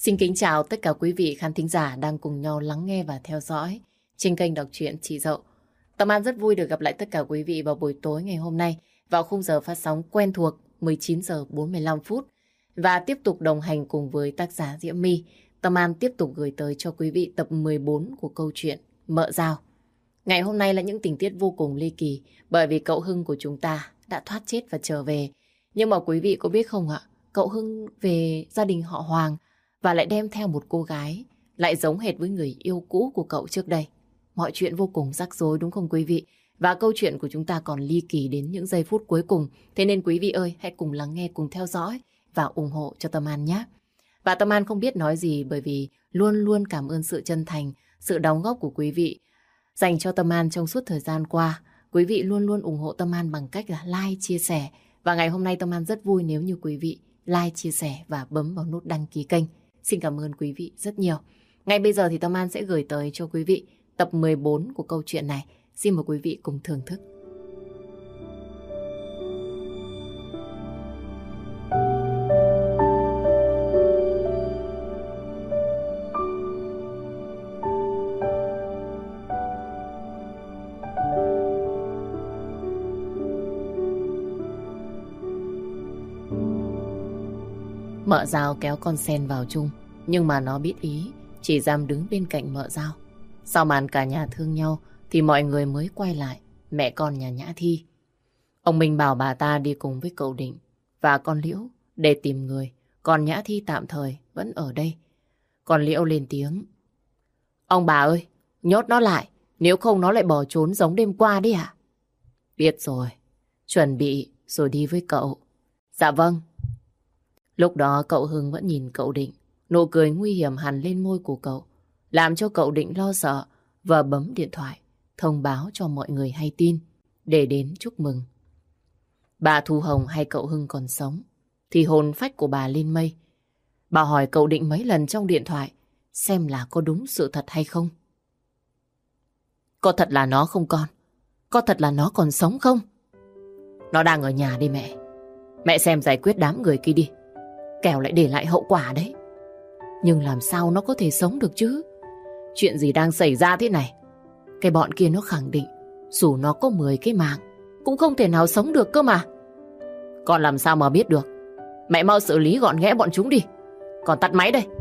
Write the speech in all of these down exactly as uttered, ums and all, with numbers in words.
Xin kính chào tất cả quý vị khán thính giả đang cùng nhau lắng nghe và theo dõi trên kênh đọc truyện Chị Dậu. Tâm An rất vui được gặp lại tất cả quý vị vào buổi tối ngày hôm nay vào khung giờ phát sóng quen thuộc mười chín giờ bốn mươi lăm phút. Và tiếp tục đồng hành cùng với tác giả Diễm My, Tâm An tiếp tục gửi tới cho quý vị tập mười bốn của câu chuyện Mợ Dao. Ngày hôm nay là những tình tiết vô cùng ly kỳ bởi vì cậu Hưng của chúng ta đã thoát chết và trở về. Nhưng mà quý vị có biết không ạ, cậu Hưng về gia đình họ Hoàng và lại đem theo một cô gái lại giống hệt với người yêu cũ của cậu trước đây. Mọi chuyện vô cùng rắc rối đúng không quý vị? Và câu chuyện của chúng ta còn ly kỳ đến những giây phút cuối cùng. Thế nên quý vị ơi, hãy cùng lắng nghe, cùng theo dõi và ủng hộ cho Tâm An nhé. Và Tâm An không biết nói gì bởi vì luôn luôn cảm ơn sự chân thành, sự đóng góp của quý vị dành cho Tâm An trong suốt thời gian qua. Quý vị luôn luôn ủng hộ Tâm An bằng cách là like, chia sẻ. Và ngày hôm nay Tâm An rất vui nếu như quý vị like, chia sẻ và bấm vào nút đăng ký kênh. Xin cảm ơn quý vị rất nhiều. Ngay bây giờ thì Tâm An sẽ gửi tới cho quý vị tập mười bốn của câu chuyện này. Xin mời quý vị cùng thưởng thức. Mợ Dao kéo con sen vào chung, nhưng mà nó biết ý, chỉ dám đứng bên cạnh Mợ Dao. Sau màn cả nhà thương nhau thì mọi người mới quay lại mẹ con nhà Nhã Thi. Ông Minh bảo bà ta đi cùng với cậu Định và con Liễu để tìm người, còn Nhã Thi tạm thời vẫn ở đây. Còn Liễu lên tiếng: "Ông bà ơi, nhốt nó lại, nếu không nó lại bỏ trốn giống đêm qua đấy ạ." "Biết rồi, chuẩn bị rồi đi với cậu." "Dạ vâng." Lúc đó cậu Hưng vẫn nhìn cậu Định, nụ cười nguy hiểm hằn lên môi của cậu, làm cho cậu Định lo sợ và bấm điện thoại thông báo cho mọi người hay tin để đến chúc mừng. Bà Thu Hồng hay cậu Hưng còn sống thì hồn phách của bà lên mây. Bà hỏi cậu Định mấy lần trong điện thoại xem là có đúng sự thật hay không. "Có thật là nó không con? Có thật là nó còn sống không?" "Nó đang ở nhà đi mẹ. Mẹ xem giải quyết đám người kia đi, kẻo lại để lại hậu quả đấy." "Nhưng làm sao nó có thể sống được chứ? Chuyện gì đang xảy ra thế này? Cái bọn kia nó khẳng định dù nó có mười cái mạng cũng không thể nào sống được cơ mà." "Con làm sao mà biết được? Mẹ mau xử lý gọn ghẽ bọn chúng đi. Con tắt máy đây."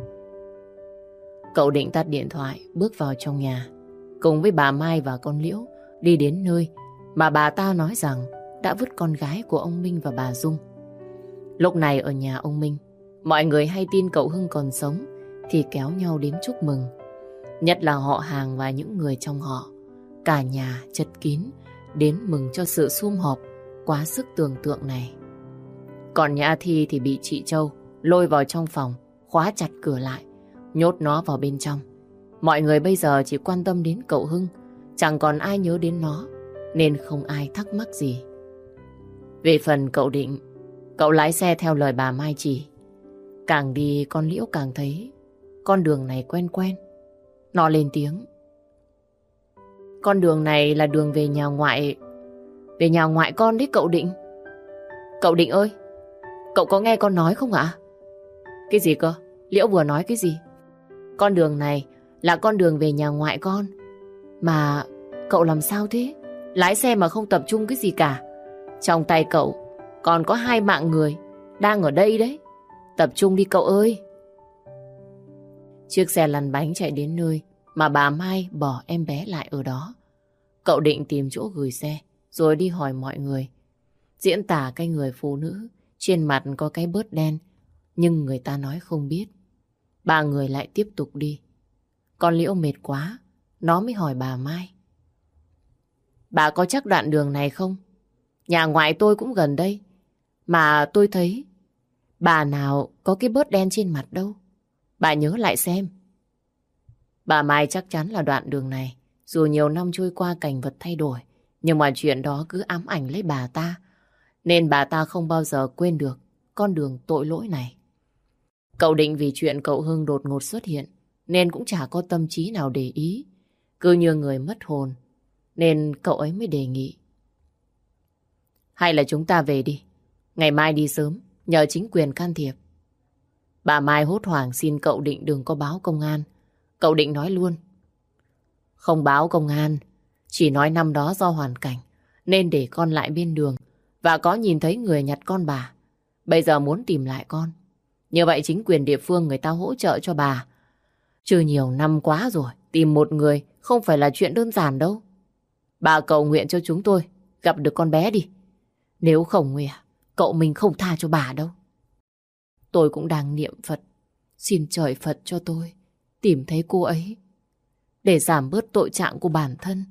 Cậu Định tắt điện thoại, bước vào trong nhà cùng với bà Mai và con Liễu, đi đến nơi mà bà ta nói rằng đã vứt con gái của ông Minh và bà Dung. Lúc này ở nhà ông Minh, mọi người hay tin cậu Hưng còn sống thì kéo nhau đến chúc mừng. Nhất là họ hàng và những người trong họ. Cả nhà chật kín đến mừng cho sự sum họp quá sức tưởng tượng này. Còn Nhã Thi thì bị chị Châu lôi vào trong phòng, khóa chặt cửa lại, nhốt nó vào bên trong. Mọi người bây giờ chỉ quan tâm đến cậu Hưng, chẳng còn ai nhớ đến nó, nên không ai thắc mắc gì. Về phần cậu Định, cậu lái xe theo lời bà Mai chỉ. Càng đi con Liễu càng thấy con đường này quen quen. Nó lên tiếng: "Con đường này là đường về nhà ngoại Về nhà ngoại con đấy cậu Định." "Cậu Định ơi, cậu có nghe con nói không ạ?" "Cái gì cơ? Liễu vừa nói cái gì?" "Con đường này là con đường về nhà ngoại con." "Mà cậu làm sao thế? Lái xe mà không tập trung cái gì cả. Trong tay cậu còn có hai mạng người đang ở đây đấy. Tập trung đi cậu ơi." Chiếc xe lăn bánh chạy đến nơi mà bà Mai bỏ em bé lại ở đó. Cậu Định tìm chỗ gửi xe rồi đi hỏi mọi người. Diễn tả cái người phụ nữ trên mặt có cái bớt đen, nhưng người ta nói không biết. Ba người lại tiếp tục đi. Con Liễu mệt quá, nó mới hỏi bà Mai: "Bà có chắc đoạn đường này không? Nhà ngoại tôi cũng gần đây, mà tôi thấy bà nào có cái bớt đen trên mặt đâu. Bà nhớ lại xem." Bà Mai chắc chắn là đoạn đường này. Dù nhiều năm trôi qua cảnh vật thay đổi, nhưng mà chuyện đó cứ ám ảnh lấy bà ta, nên bà ta không bao giờ quên được con đường tội lỗi này. Cậu Định vì chuyện cậu Hưng đột ngột xuất hiện nên cũng chả có tâm trí nào để ý, cứ như người mất hồn, nên cậu ấy mới đề nghị: "Hay là chúng ta về đi, ngày mai đi sớm, nhờ chính quyền can thiệp." Bà Mai hốt hoảng xin cậu Định đừng có báo công an. Cậu Định nói luôn. Không báo công an, chỉ nói năm đó do hoàn cảnh nên để con lại bên đường và có nhìn thấy người nhặt con bà. Bây giờ muốn tìm lại con. Như vậy chính quyền địa phương người ta hỗ trợ cho bà. Chứ nhiều năm quá rồi, tìm một người không phải là chuyện đơn giản đâu. Bà cầu nguyện cho chúng tôi gặp được con bé đi. Nếu không Nguy à, cậu mình không tha cho bà đâu. Tôi cũng đang niệm Phật, xin trời Phật cho tôi tìm thấy cô ấy để giảm bớt tội trạng của bản thân.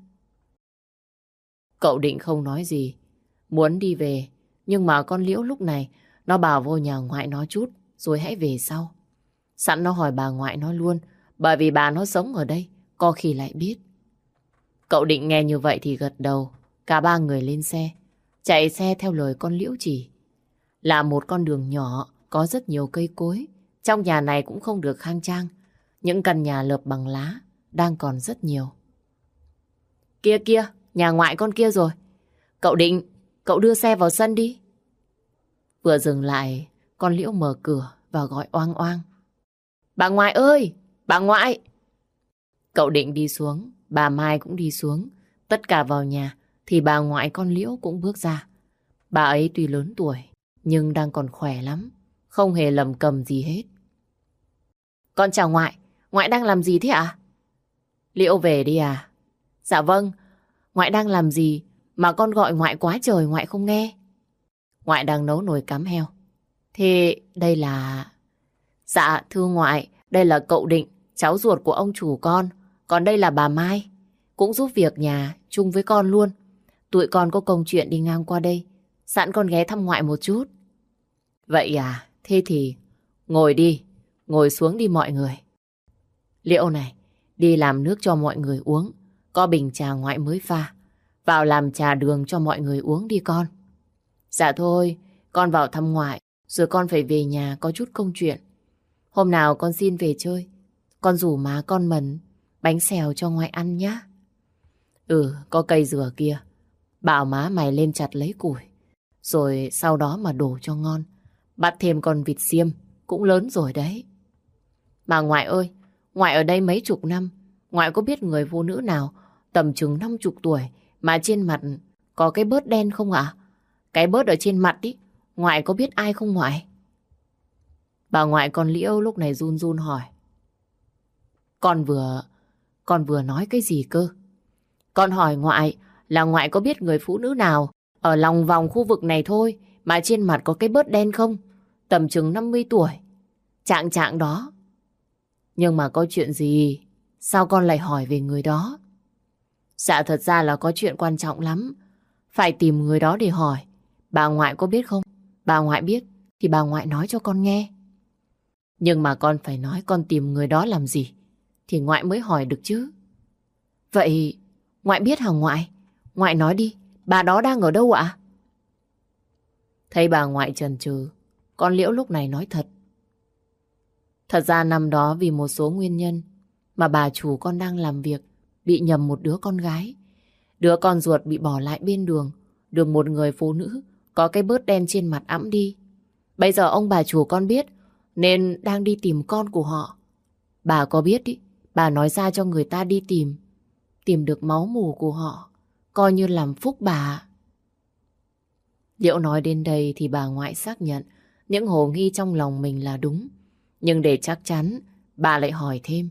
Cậu Định không nói gì, muốn đi về, nhưng mà con Liễu lúc này nó bảo vô nhà ngoại nó chút rồi hãy về sau. Sẵn nó hỏi bà ngoại nó luôn, bởi vì bà nó sống ở đây, có khi lại biết. Cậu Định nghe như vậy thì gật đầu. Cả ba người lên xe, chạy xe theo lời con Liễu chỉ. Là một con đường nhỏ, có rất nhiều cây cối. Trong nhà này cũng không được khang trang. Những căn nhà lợp bằng lá đang còn rất nhiều. Kia kia, nhà ngoại con kia rồi. Cậu Định, cậu đưa xe vào sân đi. Vừa dừng lại, con Liễu mở cửa và gọi oang oang. Bà ngoại ơi, bà ngoại. Cậu Định đi xuống, bà Mai cũng đi xuống. Tất cả vào nhà thì bà ngoại con Liễu cũng bước ra. Bà ấy tuy lớn tuổi nhưng đang còn khỏe lắm, không hề lầm cầm gì hết. Con chào ngoại, ngoại đang làm gì thế ạ? Liễu về đi à? Dạ vâng, ngoại đang làm gì mà con gọi ngoại quá trời ngoại không nghe? Ngoại đang nấu nồi cám heo. Thế đây là... Dạ thưa ngoại, đây là cậu Định, cháu ruột của ông chủ con. Còn đây là bà Mai, cũng giúp việc nhà chung với con luôn. Tụi con có công chuyện đi ngang qua đây, sẵn con ghé thăm ngoại một chút. Vậy à, thế thì ngồi đi, ngồi xuống đi mọi người. Liễu này, đi làm nước cho mọi người uống. Có bình trà ngoại mới pha. Vào làm trà đường cho mọi người uống đi con. Dạ thôi, con vào thăm ngoại, rồi con phải về nhà có chút công chuyện. Hôm nào con xin về chơi, con rủ má con Mần bánh xèo cho ngoại ăn nhá. Ừ, có cây dừa kia, bảo má mày lên chặt lấy củi, rồi sau đó mà đổ cho ngon. Bắt thêm con vịt xiêm, cũng lớn rồi đấy. Mà ngoại ơi, ngoại ở đây mấy chục năm, ngoại có biết người phụ nữ nào tầm chừng năm chục tuổi mà trên mặt có cái bớt đen không ạ? Cái bớt ở trên mặt ý, ngoại có biết ai không ngoại? Bà ngoại con Liễu lúc này run run hỏi. Con vừa, con vừa nói cái gì cơ? Con hỏi ngoại là ngoại có biết người phụ nữ nào ở lòng vòng khu vực này thôi mà trên mặt có cái bớt đen không? Tầm chừng năm mươi tuổi. Trạng trạng đó. Nhưng mà có chuyện gì? Sao con lại hỏi về người đó? Dạ thật ra là có chuyện quan trọng lắm. Phải tìm người đó để hỏi. Bà ngoại có biết không? Bà ngoại biết thì bà ngoại nói cho con nghe. Nhưng mà con phải nói con tìm người đó làm gì thì ngoại mới hỏi được chứ. Vậy ngoại biết hả ngoại? Ngoại nói đi, bà đó đang ở đâu ạ? Thấy bà ngoại chần chừ, con Liễu lúc này nói thật. Thật ra năm đó vì một số nguyên nhân mà bà chủ con đang làm việc bị nhầm một đứa con gái. Đứa con ruột bị bỏ lại bên đường, được một người phụ nữ có cái bớt đen trên mặt ẵm đi. Bây giờ ông bà chủ con biết nên đang đi tìm con của họ. Bà có biết ý, bà nói ra cho người ta đi tìm. Tìm được máu mủ của họ, coi như làm phúc bà. Liễu nói đến đây thì bà ngoại xác nhận những hồ nghi trong lòng mình là đúng. Nhưng để chắc chắn, bà lại hỏi thêm.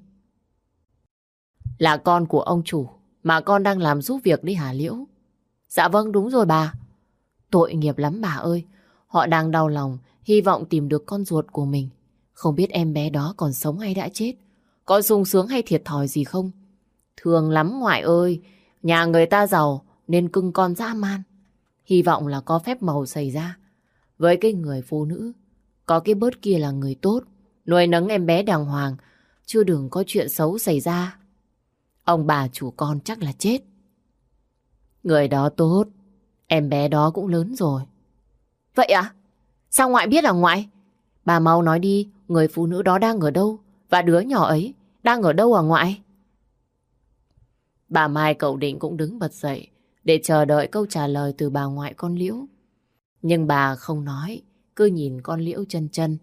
Là con của ông chủ mà con đang làm giúp việc đi hả Liễu? Dạ vâng, đúng rồi bà. Tội nghiệp lắm bà ơi. Họ đang đau lòng, hy vọng tìm được con ruột của mình. Không biết em bé đó còn sống hay đã chết, có sung sướng hay thiệt thòi gì không? Thương lắm ngoại ơi. Nhà người ta giàu nên cưng con dã man. Hy vọng là có phép màu xảy ra. Với cái người phụ nữ có cái bớt kia là người tốt, nuôi nấng em bé đàng hoàng, chứ đừng có chuyện xấu xảy ra. Ông bà chủ con chắc là chết. Người đó tốt, em bé đó cũng lớn rồi. Vậy à? Sao ngoại biết à ngoại? Bà mau nói đi, người phụ nữ đó đang ở đâu? Và đứa nhỏ ấy đang ở đâu à ngoại? Bà Mai cậu Định cũng đứng bật dậy để chờ đợi câu trả lời từ bà ngoại con Liễu. Nhưng bà không nói, cứ nhìn con Liễu chân chân.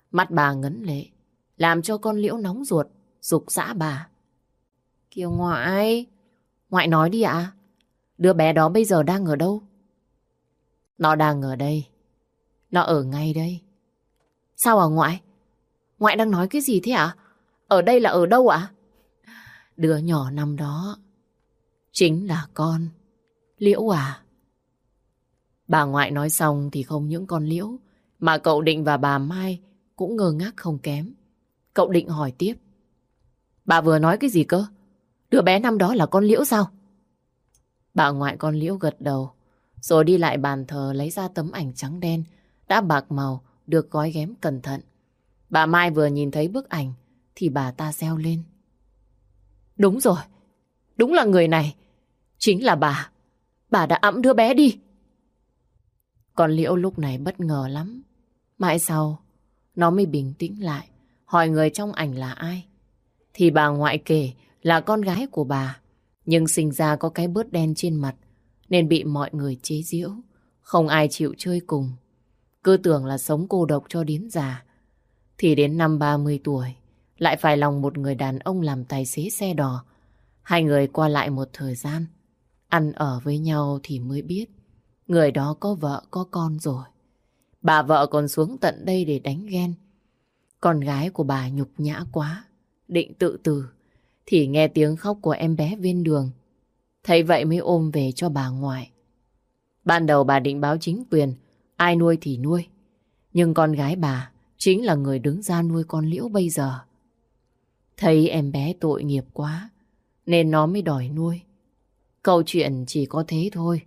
Mắt bà ngấn lệ, làm cho con Liễu nóng ruột, giục giã bà. Kiều ngoại, ngoại nói đi ạ. Đứa bé đó bây giờ đang ở đâu? Nó đang ở đây. Nó ở ngay đây. Sao à ngoại? Ngoại đang nói cái gì thế ạ? Ở đây là ở đâu ạ? Đứa nhỏ năm đó chính là con Liễu à? Bà ngoại nói xong thì không những con Liễu mà cậu Định và bà Mai cũng ngơ ngác không kém. Cậu Định hỏi tiếp. Bà vừa nói cái gì cơ? Đứa bé năm đó là con Liễu sao? Bà ngoại con Liễu gật đầu, rồi đi lại bàn thờ lấy ra tấm ảnh trắng đen đã bạc màu được gói ghém cẩn thận. Bà Mai vừa nhìn thấy bức ảnh thì bà ta reo lên. Đúng rồi, đúng là người này. Chính là bà. Bà đã ẵm đứa bé đi. Con Liễu lúc này bất ngờ lắm. Mãi sau, nó mới bình tĩnh lại, hỏi người trong ảnh là ai. Thì bà ngoại kể là con gái của bà, nhưng sinh ra có cái bớt đen trên mặt, nên bị mọi người chế giễu. Không ai chịu chơi cùng. Cứ tưởng là sống cô độc cho đến già. Thì đến năm ba mươi tuổi, lại phải lòng một người đàn ông làm tài xế xe đò. Hai người qua lại một thời gian, ăn ở với nhau thì mới biết người đó có vợ có con rồi. Bà vợ còn xuống tận đây để đánh ghen. Con gái của bà nhục nhã quá, định tự tử, thì nghe tiếng khóc của em bé bên đường. Thấy vậy mới ôm về cho bà ngoại. Ban đầu bà định báo chính quyền, ai nuôi thì nuôi. Nhưng con gái bà chính là người đứng ra nuôi con Liễu bây giờ. Thấy em bé tội nghiệp quá, nên nó mới đòi nuôi. Câu chuyện chỉ có thế thôi.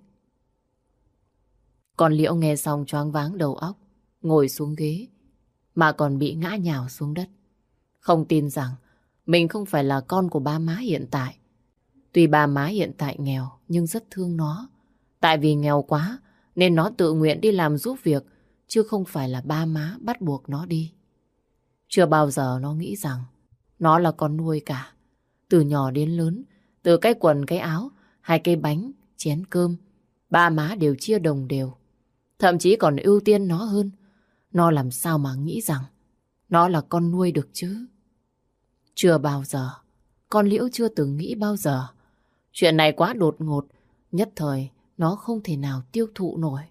Con Liễu nghe xong choáng váng đầu óc, ngồi xuống ghế, mà còn bị ngã nhào xuống đất. Không tin rằng mình không phải là con của ba má hiện tại. Tuy ba má hiện tại nghèo, nhưng rất thương nó. Tại vì nghèo quá, nên nó tự nguyện đi làm giúp việc, chứ không phải là ba má bắt buộc nó đi. Chưa bao giờ nó nghĩ rằng nó là con nuôi cả. Từ nhỏ đến lớn, từ cái quần cái áo, hai cái bánh, chén cơm, ba má đều chia đồng đều. Thậm chí còn ưu tiên nó hơn. Nó làm sao mà nghĩ rằng nó là con nuôi được chứ? Chưa bao giờ. Con Liễu chưa từng nghĩ bao giờ. Chuyện này quá đột ngột, nhất thời nó không thể nào tiêu thụ nổi.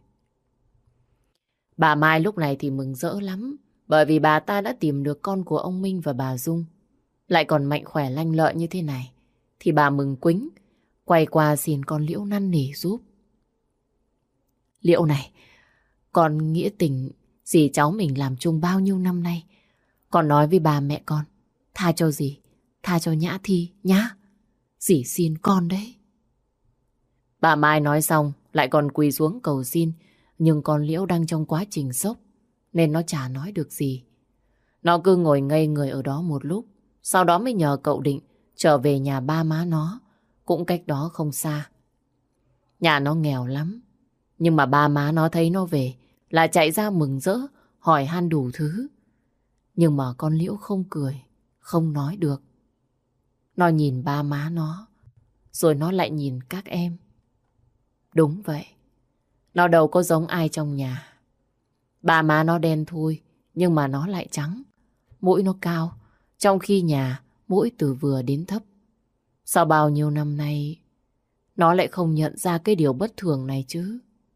Bà Mai lúc này thì mừng rỡ lắm, bởi vì bà ta đã tìm được con của ông Minh và bà Dung. Lại còn mạnh khỏe lanh lợi như thế này, thì bà mừng quính, quay qua xin con Liễu năn nỉ giúp. Liễu này, con nghĩa tình dì cháu mình làm chung bao nhiêu năm nay. Con nói với bà mẹ con, tha cho dì, tha cho Nhã Thi nhá. Dì xin con đấy. Bà Mai nói xong lại còn quỳ xuống cầu xin, nhưng con Liễu đang trong quá trình sốc nên nó chả nói được gì. Nó cứ ngồi ngây người ở đó một lúc, sau đó mới nhờ cậu Định trở về nhà ba má nó, cũng cách đó không xa. Nhà nó nghèo lắm, nhưng mà ba má nó thấy nó về là chạy ra mừng rỡ, hỏi han đủ thứ. Nhưng mà con Liễu không cười, không nói được. Nó nhìn ba má nó, rồi nó lại nhìn các em. Đúng vậy, nó đâu có giống ai trong nhà. Ba má nó đen thui, nhưng mà nó lại trắng. Mũi nó cao, trong khi nhà mũi từ vừa đến thấp. Sau bao nhiêu năm nay, nó lại không nhận ra cái điều bất thường này chứ.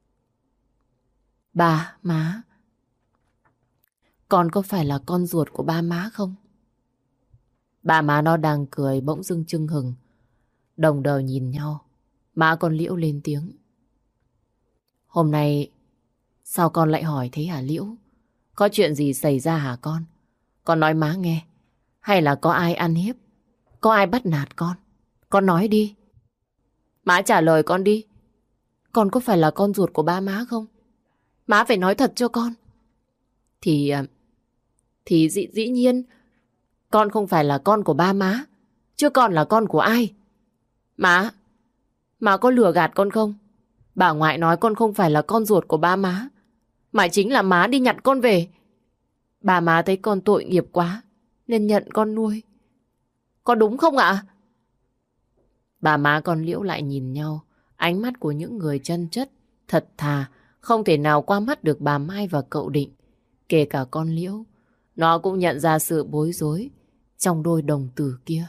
Ba, má, con có phải là con ruột của ba má không? Ba má nó đang cười bỗng dưng chưng hừng. Đồng đời nhìn nhau, má con Liễu lên tiếng. Hôm nay, sao con lại hỏi thế hả Liễu? Có chuyện gì xảy ra hả con? Con nói má nghe. Hay là có ai ăn hiếp? Có ai bắt nạt con? Con nói đi. Má trả lời con đi. Con có phải là con ruột của ba má không? Má phải nói thật cho con. Thì... Thì dĩ, dĩ nhiên con không phải là con của ba má, chứ con là con của ai? Má, má có lừa gạt con không? Bà ngoại nói con không phải là con ruột của ba má, mà chính là má đi nhặt con về. Bà má thấy con tội nghiệp quá nên nhận con nuôi. Có đúng không ạ? Bà má con Liễu lại nhìn nhau, ánh mắt của những người chân chất, thật thà, không thể nào qua mắt được bà Mai và cậu Định. Kể cả con Liễu, nó cũng nhận ra sự bối rối trong đôi đồng tử kia.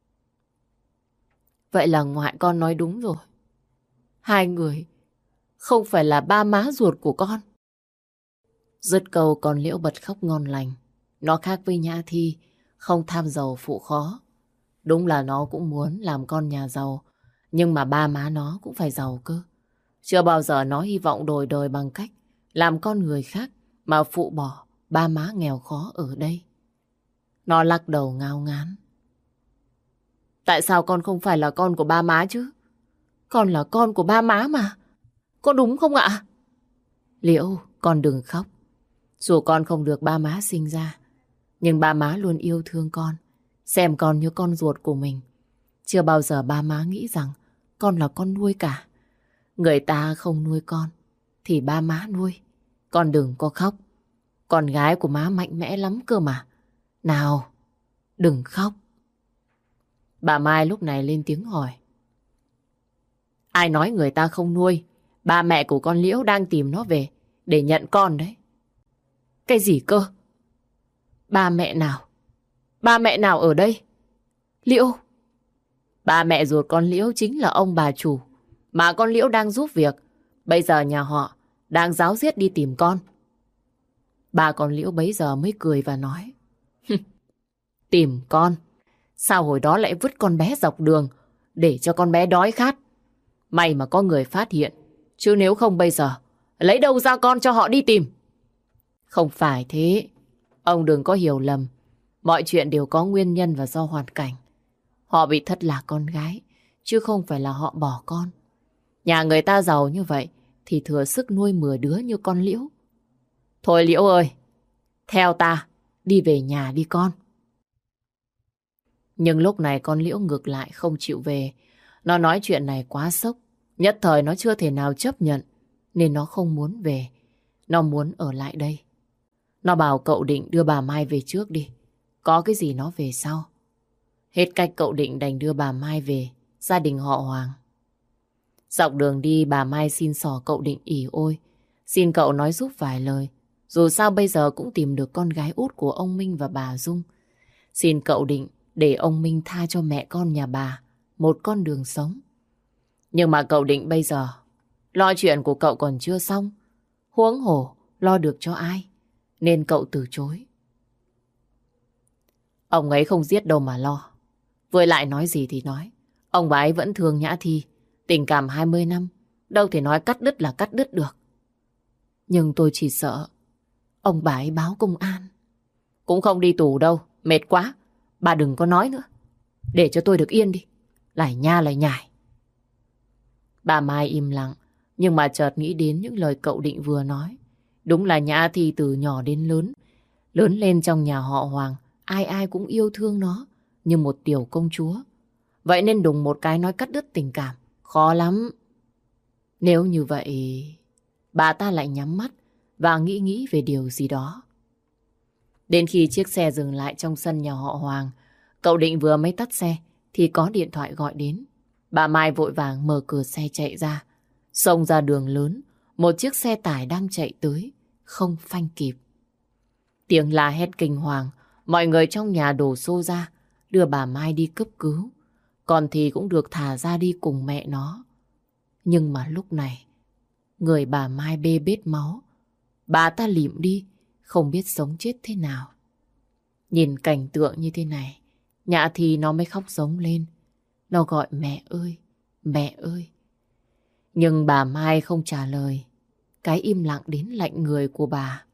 Vậy là ngoại con nói đúng rồi. Hai người không phải là ba má ruột của con. Dứt câu con Liễu bật khóc ngon lành. Nó khác với Nhã Thi, không tham giàu phụ khó. Đúng là nó cũng muốn làm con nhà giàu, nhưng mà ba má nó cũng phải giàu cơ. Chưa bao giờ nó hy vọng đổi đời bằng cách làm con người khác mà phụ bỏ ba má nghèo khó ở đây. Nó lắc đầu ngao ngán. Tại sao con không phải là con của ba má chứ? Con là con của ba má mà. Có đúng không ạ? Liễu, con đừng khóc. Dù con không được ba má sinh ra, nhưng ba má luôn yêu thương con, xem con như con ruột của mình. Chưa bao giờ ba má nghĩ rằng con là con nuôi cả. Người ta không nuôi con thì ba má nuôi. Con đừng có khóc. Con gái của má mạnh mẽ lắm cơ mà. Nào, đừng khóc. Bà Mai lúc này lên tiếng hỏi. Ai nói người ta không nuôi? Ba mẹ của con Liễu đang tìm nó về để nhận con đấy. Cái gì cơ? Ba mẹ nào? Ba mẹ nào ở đây? Liễu? Ba mẹ ruột con Liễu chính là ông bà chủ mà con Liễu đang giúp việc. Bây giờ nhà họ đang ráo riết đi tìm con. Bà con Liễu bấy giờ mới cười và nói. Tìm con? Sao hồi đó lại vứt con bé dọc đường để cho con bé đói khát? May mà có người phát hiện, chứ nếu không bây giờ lấy đâu ra con cho họ đi tìm? Không phải thế. Ông đừng có hiểu lầm. Mọi chuyện đều có nguyên nhân và do hoàn cảnh. Họ bị thất lạc con gái, chứ không phải là họ bỏ con. Nhà người ta giàu như vậy thì thừa sức nuôi mười đứa như con Liễu. Thôi Liễu ơi, theo ta đi về nhà đi con. Nhưng lúc này con Liễu ngược lại không chịu về. Nó nói chuyện này quá sốc. Nhất thời nó chưa thể nào chấp nhận, nên nó không muốn về. Nó muốn ở lại đây. Nó bảo cậu Định đưa bà Mai về trước đi. Có cái gì nó về sau. Hết cách cậu Định đành đưa bà Mai về gia đình họ Hoàng. Dọc đường đi bà Mai xin xỏ cậu Định ỉ ôi. Xin cậu nói giúp vài lời. Dù sao bây giờ cũng tìm được con gái út của ông Minh và bà Dung. Xin cậu Định để ông Minh tha cho mẹ con nhà bà một con đường sống. Nhưng mà cậu Định bây giờ lo chuyện của cậu còn chưa xong, huống hồ lo được cho ai, nên cậu từ chối. Ông ấy không giết đâu mà lo. Với lại nói gì thì nói, ông bà ấy vẫn thương Nhã Thi. Tình cảm hai mươi năm, đâu thể nói cắt đứt là cắt đứt được. Nhưng tôi chỉ sợ ông bà ấy báo công an. Cũng không đi tù đâu, mệt quá. Bà đừng có nói nữa, để cho tôi được yên đi. Lại nha lại nhải. Bà Mai im lặng, nhưng mà chợt nghĩ đến những lời cậu Định vừa nói. Đúng là Nhã Thi từ nhỏ đến lớn, lớn lên trong nhà họ Hoàng, ai ai cũng yêu thương nó như một tiểu công chúa. Vậy nên đùng một cái nói cắt đứt tình cảm, khó lắm. Nếu như vậy, bà ta lại nhắm mắt và nghĩ nghĩ về điều gì đó. Đến khi chiếc xe dừng lại trong sân nhà họ Hoàng, cậu Định vừa mới tắt xe thì có điện thoại gọi đến. Bà Mai vội vàng mở cửa xe chạy ra. Xông ra đường lớn, một chiếc xe tải đang chạy tới, không phanh kịp. Tiếng la hét kinh hoàng, mọi người trong nhà đổ xô ra, đưa bà Mai đi cấp cứu. Còn thì cũng được thả ra đi cùng mẹ nó. Nhưng mà lúc này, người bà Mai bê bết máu. Bà ta lịm đi, không biết sống chết thế nào. Nhìn cảnh tượng như thế này, Nhã Thi nó mới khóc giống lên. Nó gọi mẹ ơi, mẹ ơi. Nhưng bà Mai không trả lời. Cái im lặng đến lạnh người của bà.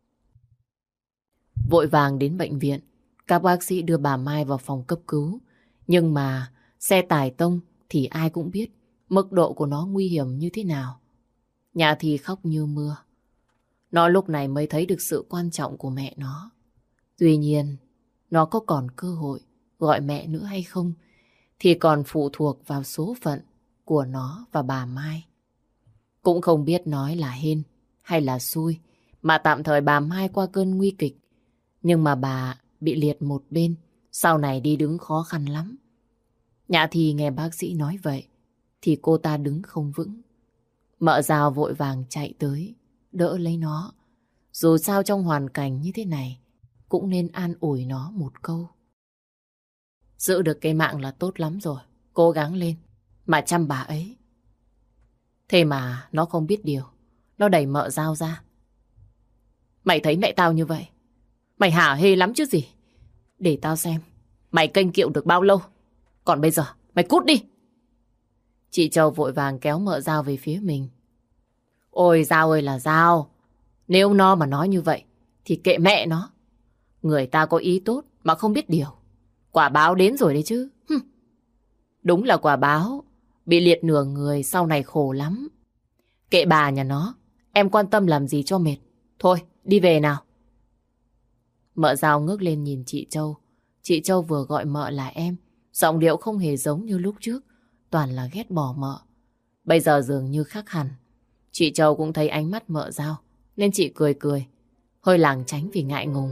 Vội vàng đến bệnh viện, các bác sĩ đưa bà Mai vào phòng cấp cứu. Nhưng mà xe tải tông thì ai cũng biết mức độ của nó nguy hiểm như thế nào. Nhã Thi khóc như mưa. Nó lúc này mới thấy được sự quan trọng của mẹ nó. Tuy nhiên, nó có còn cơ hội gọi mẹ nữa hay không thì còn phụ thuộc vào số phận của nó và bà Mai. Cũng không biết nói là hên hay là xui mà tạm thời bà Mai qua cơn nguy kịch. Nhưng mà bà bị liệt một bên, sau này đi đứng khó khăn lắm. Nhã Thi nghe bác sĩ nói vậy thì cô ta đứng không vững. Mợ Dào vội vàng chạy tới đỡ lấy nó. Dù sao trong hoàn cảnh như thế này, cũng nên an ủi nó một câu. Giữ được cái mạng là tốt lắm rồi. Cố gắng lên mà chăm bà ấy. Thế mà nó không biết điều. Nó đẩy mợ Giao ra. Mày thấy mẹ tao như vậy, mày hả hê lắm chứ gì. Để tao xem mày kênh kiệu được bao lâu. Còn bây giờ mày cút đi. Chị Châu vội vàng kéo mợ Giao về phía mình. Ôi Giao ơi là Giao, nếu nó mà nói như vậy thì kệ mẹ nó. Người ta có ý tốt mà không biết điều. Quả báo đến rồi đấy chứ. Hừm. Đúng là quả báo. Bị liệt nửa người sau này khổ lắm. Kệ bà nhà nó. Em quan tâm làm gì cho mệt. Thôi đi về nào. Mợ Giao ngước lên nhìn chị Châu. Chị Châu vừa gọi mợ là em. Giọng điệu không hề giống như lúc trước. Toàn là ghét bỏ mợ. Bây giờ dường như khác hẳn. Chị Châu cũng thấy ánh mắt mợ Giao nên chị cười cười. Hơi lảng tránh vì ngại ngùng.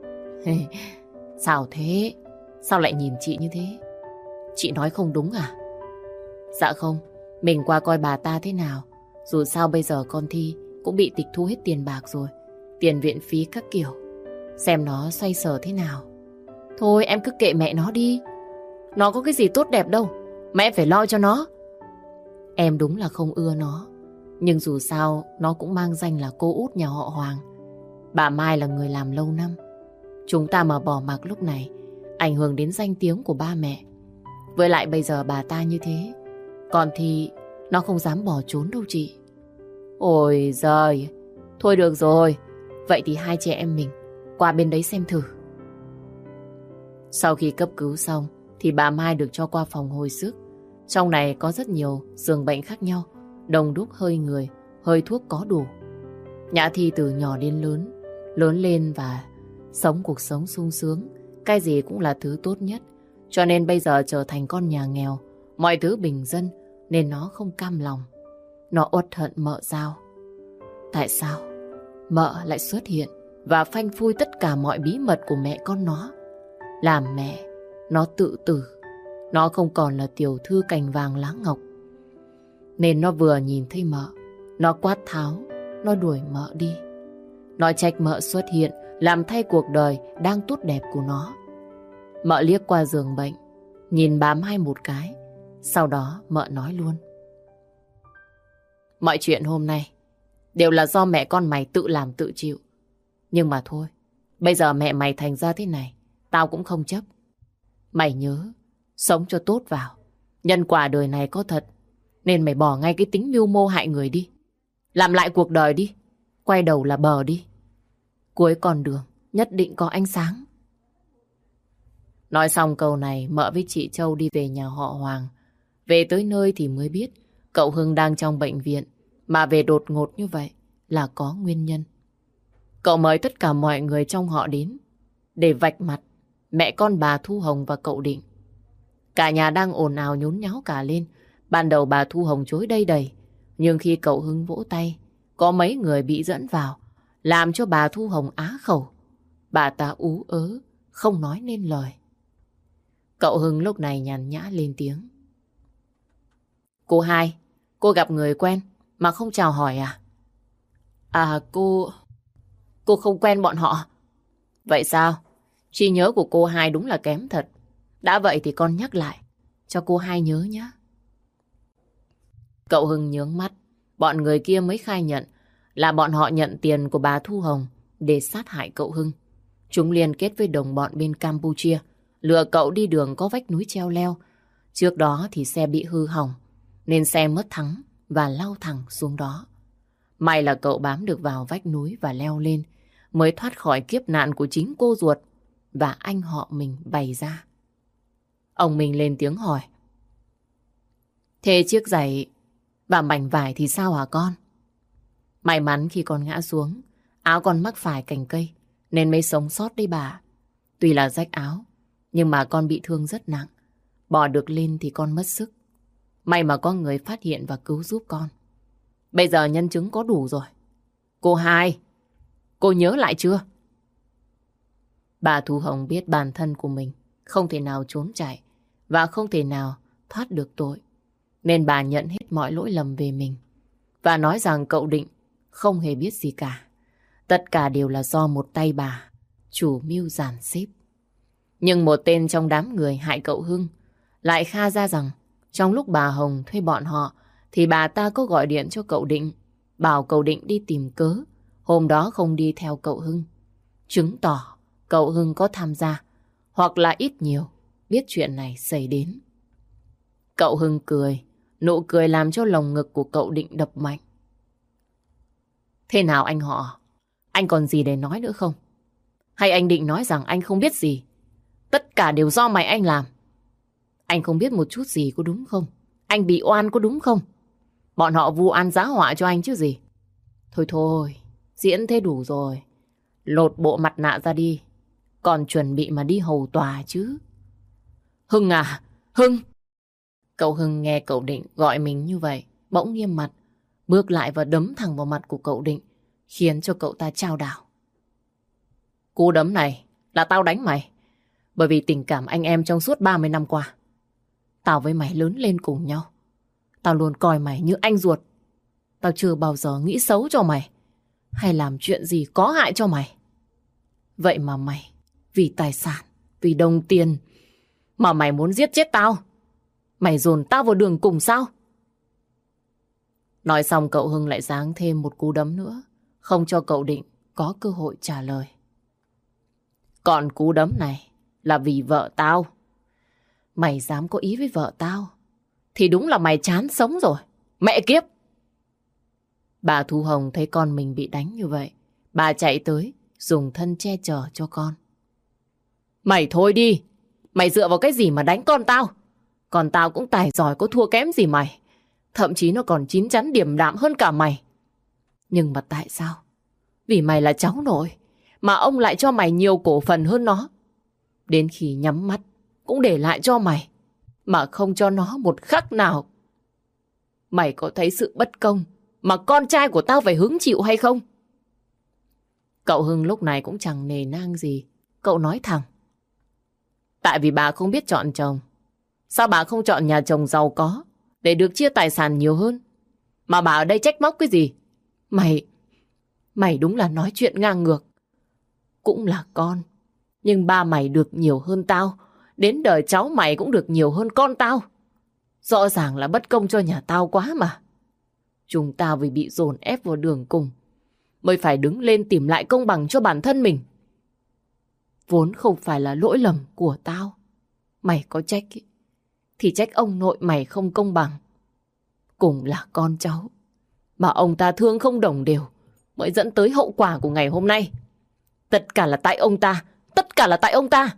Sao thế? Sao lại nhìn chị như thế? Chị nói không đúng à? Dạ không, mình qua coi bà ta thế nào. Dù sao bây giờ con Thi cũng bị tịch thu hết tiền bạc rồi. Tiền viện phí các kiểu. Xem nó xoay sở thế nào. Thôi em cứ kệ mẹ nó đi. Nó có cái gì tốt đẹp đâu mà em phải lo cho nó. Em đúng là không ưa nó. Nhưng dù sao nó cũng mang danh là cô út nhà họ Hoàng. Bà Mai là người làm lâu năm. Chúng ta mà bỏ mặc lúc này ảnh hưởng đến danh tiếng của ba mẹ. Với lại bây giờ bà ta như thế, còn thì nó không dám bỏ trốn đâu chị. Ôi giời. Thôi được rồi. Vậy thì hai chị em mình qua bên đấy xem thử. Sau khi cấp cứu xong thì bà Mai được cho qua phòng hồi sức. Trong này có rất nhiều giường bệnh khác nhau, đông đúc hơi người, hơi thuốc có đủ. Nhã Thi từ nhỏ đến lớn, lớn lên và sống cuộc sống sung sướng. Cái gì cũng là thứ tốt nhất. Cho nên bây giờ trở thành con nhà nghèo, mọi thứ bình dân, nên nó không cam lòng. Nó uất hận mợ Giao. Tại sao mợ lại xuất hiện và phanh phui tất cả mọi bí mật của mẹ con nó? Làm mẹ, nó tự tử. Nó không còn là tiểu thư cành vàng lá ngọc. Nên nó vừa nhìn thấy mợ, nó quát tháo, nó đuổi mợ đi. Nó trách mợ xuất hiện làm thay cuộc đời đang tốt đẹp của nó. Mợ liếc qua giường bệnh, nhìn bà Mai một cái. Sau đó mợ nói luôn. Mọi chuyện hôm nay đều là do mẹ con mày tự làm tự chịu. Nhưng mà thôi, bây giờ mẹ mày thành ra thế này, tao cũng không chấp. Mày nhớ, sống cho tốt vào. Nhân quả đời này có thật, nên mày bỏ ngay cái tính mưu mô hại người đi. Làm lại cuộc đời đi, quay đầu là bờ đi. Cuối con đường nhất định có ánh sáng. Nói xong câu này, mợ với chị Châu đi về nhà họ Hoàng. Về tới nơi thì mới biết cậu Hưng đang trong bệnh viện, mà về đột ngột như vậy là có nguyên nhân. Cậu mời tất cả mọi người trong họ đến để vạch mặt mẹ con bà Thu Hồng và cậu Định. Cả nhà đang ồn ào nhốn nháo cả lên. Ban đầu bà Thu Hồng chối đây đầy, nhưng khi cậu Hưng vỗ tay, có mấy người bị dẫn vào, làm cho bà Thu Hồng á khẩu. Bà ta ú ớ, không nói nên lời. Cậu Hưng lúc này nhàn nhã lên tiếng. Cô hai, cô gặp người quen mà không chào hỏi à? À cô... Cô không quen bọn họ. Vậy sao? Trí nhớ của cô hai đúng là kém thật. Đã vậy thì con nhắc lại cho cô hai nhớ nhé. Cậu Hưng nhướng mắt. Bọn người kia mới khai nhận là bọn họ nhận tiền của bà Thu Hồng để sát hại cậu Hưng. Chúng liên kết với đồng bọn bên Campuchia, lừa cậu đi đường có vách núi treo leo. Trước đó thì xe bị hư hỏng, nên xe mất thắng và lao thẳng xuống đó. May là cậu bám được vào vách núi và leo lên, mới thoát khỏi kiếp nạn của chính cô ruột và anh họ mình bày ra. Ông mình lên tiếng hỏi. Thế chiếc giày và mảnh vải thì sao hả con? May mắn khi con ngã xuống, áo con mắc phải cành cây, nên mới sống sót đấy bà. Tuy là rách áo, nhưng mà con bị thương rất nặng. Bò được lên thì con mất sức. May mà có người phát hiện và cứu giúp con. Bây giờ nhân chứng có đủ rồi. Cô hai, cô nhớ lại chưa? Bà Thu Hồng biết bản thân của mình không thể nào trốn chạy và không thể nào thoát được tội, nên bà nhận hết mọi lỗi lầm về mình và nói rằng cậu Định không hề biết gì cả. Tất cả đều là do một tay bà chủ mưu dàn xếp. Nhưng một tên trong đám người hại cậu Hưng lại khai ra rằng trong lúc bà Hồng thuê bọn họ thì bà ta có gọi điện cho cậu Định, bảo cậu Định đi tìm cớ hôm đó không đi theo cậu Hưng, chứng tỏ cậu Hưng có tham gia hoặc là ít nhiều biết chuyện này xảy đến. Cậu Hưng cười, nụ cười làm cho lồng ngực của cậu Định đập mạnh. Thế nào anh họ? Anh còn gì để nói nữa không? Hay anh định nói rằng anh không biết gì? Tất cả đều do mày anh làm. Anh không biết một chút gì có đúng không? Anh bị oan có đúng không? Bọn họ vu oan giá họa cho anh chứ gì. Thôi thôi, diễn thế đủ rồi. Lột bộ mặt nạ ra đi. Còn chuẩn bị mà đi hầu tòa chứ. Hưng à, Hưng! Cậu Hưng nghe cậu Định gọi mình như vậy, bỗng nghiêm mặt, bước lại và đấm thẳng vào mặt của cậu Định, khiến cho cậu ta chao đảo. Cú đấm này là tao đánh mày, bởi vì tình cảm anh em trong suốt ba mươi năm qua. Tao với mày lớn lên cùng nhau. Tao luôn coi mày như anh ruột. Tao chưa bao giờ nghĩ xấu cho mày, hay làm chuyện gì có hại cho mày. Vậy mà mày, vì tài sản, vì đồng tiền, mà mày muốn giết chết tao. Mày dồn tao vào đường cùng sao? Nói xong cậu Hưng lại giáng thêm một cú đấm nữa, không cho cậu Định có cơ hội trả lời. Còn cú đấm này là vì vợ tao. Mày dám có ý với vợ tao thì đúng là mày chán sống rồi. Mẹ kiếp! Bà Thu Hồng thấy con mình bị đánh như vậy, bà chạy tới dùng thân che chở cho con. Mày thôi đi! Mày dựa vào cái gì mà đánh con tao? Còn tao cũng tài giỏi có thua kém gì mày. Thậm chí nó còn chín chắn điềm đạm hơn cả mày. Nhưng mà tại sao? Vì mày là cháu nội mà ông lại cho mày nhiều cổ phần hơn nó. Đến khi nhắm mắt cũng để lại cho mày, mà không cho nó một khắc nào. Mày có thấy sự bất công mà con trai của tao phải hứng chịu hay không? Cậu Hưng lúc này cũng chẳng nề nang gì. Cậu nói thẳng. Tại vì bà không biết chọn chồng. Sao bà không chọn nhà chồng giàu có để được chia tài sản nhiều hơn? Mà bà ở đây trách móc cái gì? Mày, mày đúng là nói chuyện ngang ngược. Cũng là con, nhưng ba mày được nhiều hơn tao. Đến đời cháu mày cũng được nhiều hơn con tao. Rõ ràng là bất công cho nhà tao quá mà. Chúng ta vì bị dồn ép vào đường cùng mới phải đứng lên tìm lại công bằng cho bản thân mình. Vốn không phải là lỗi lầm của tao. Mày có trách ý, thì trách ông nội mày không công bằng. Cùng là con cháu mà ông ta thương không đồng đều, mới dẫn tới hậu quả của ngày hôm nay. Tất cả là tại ông ta. Tất cả là tại ông ta.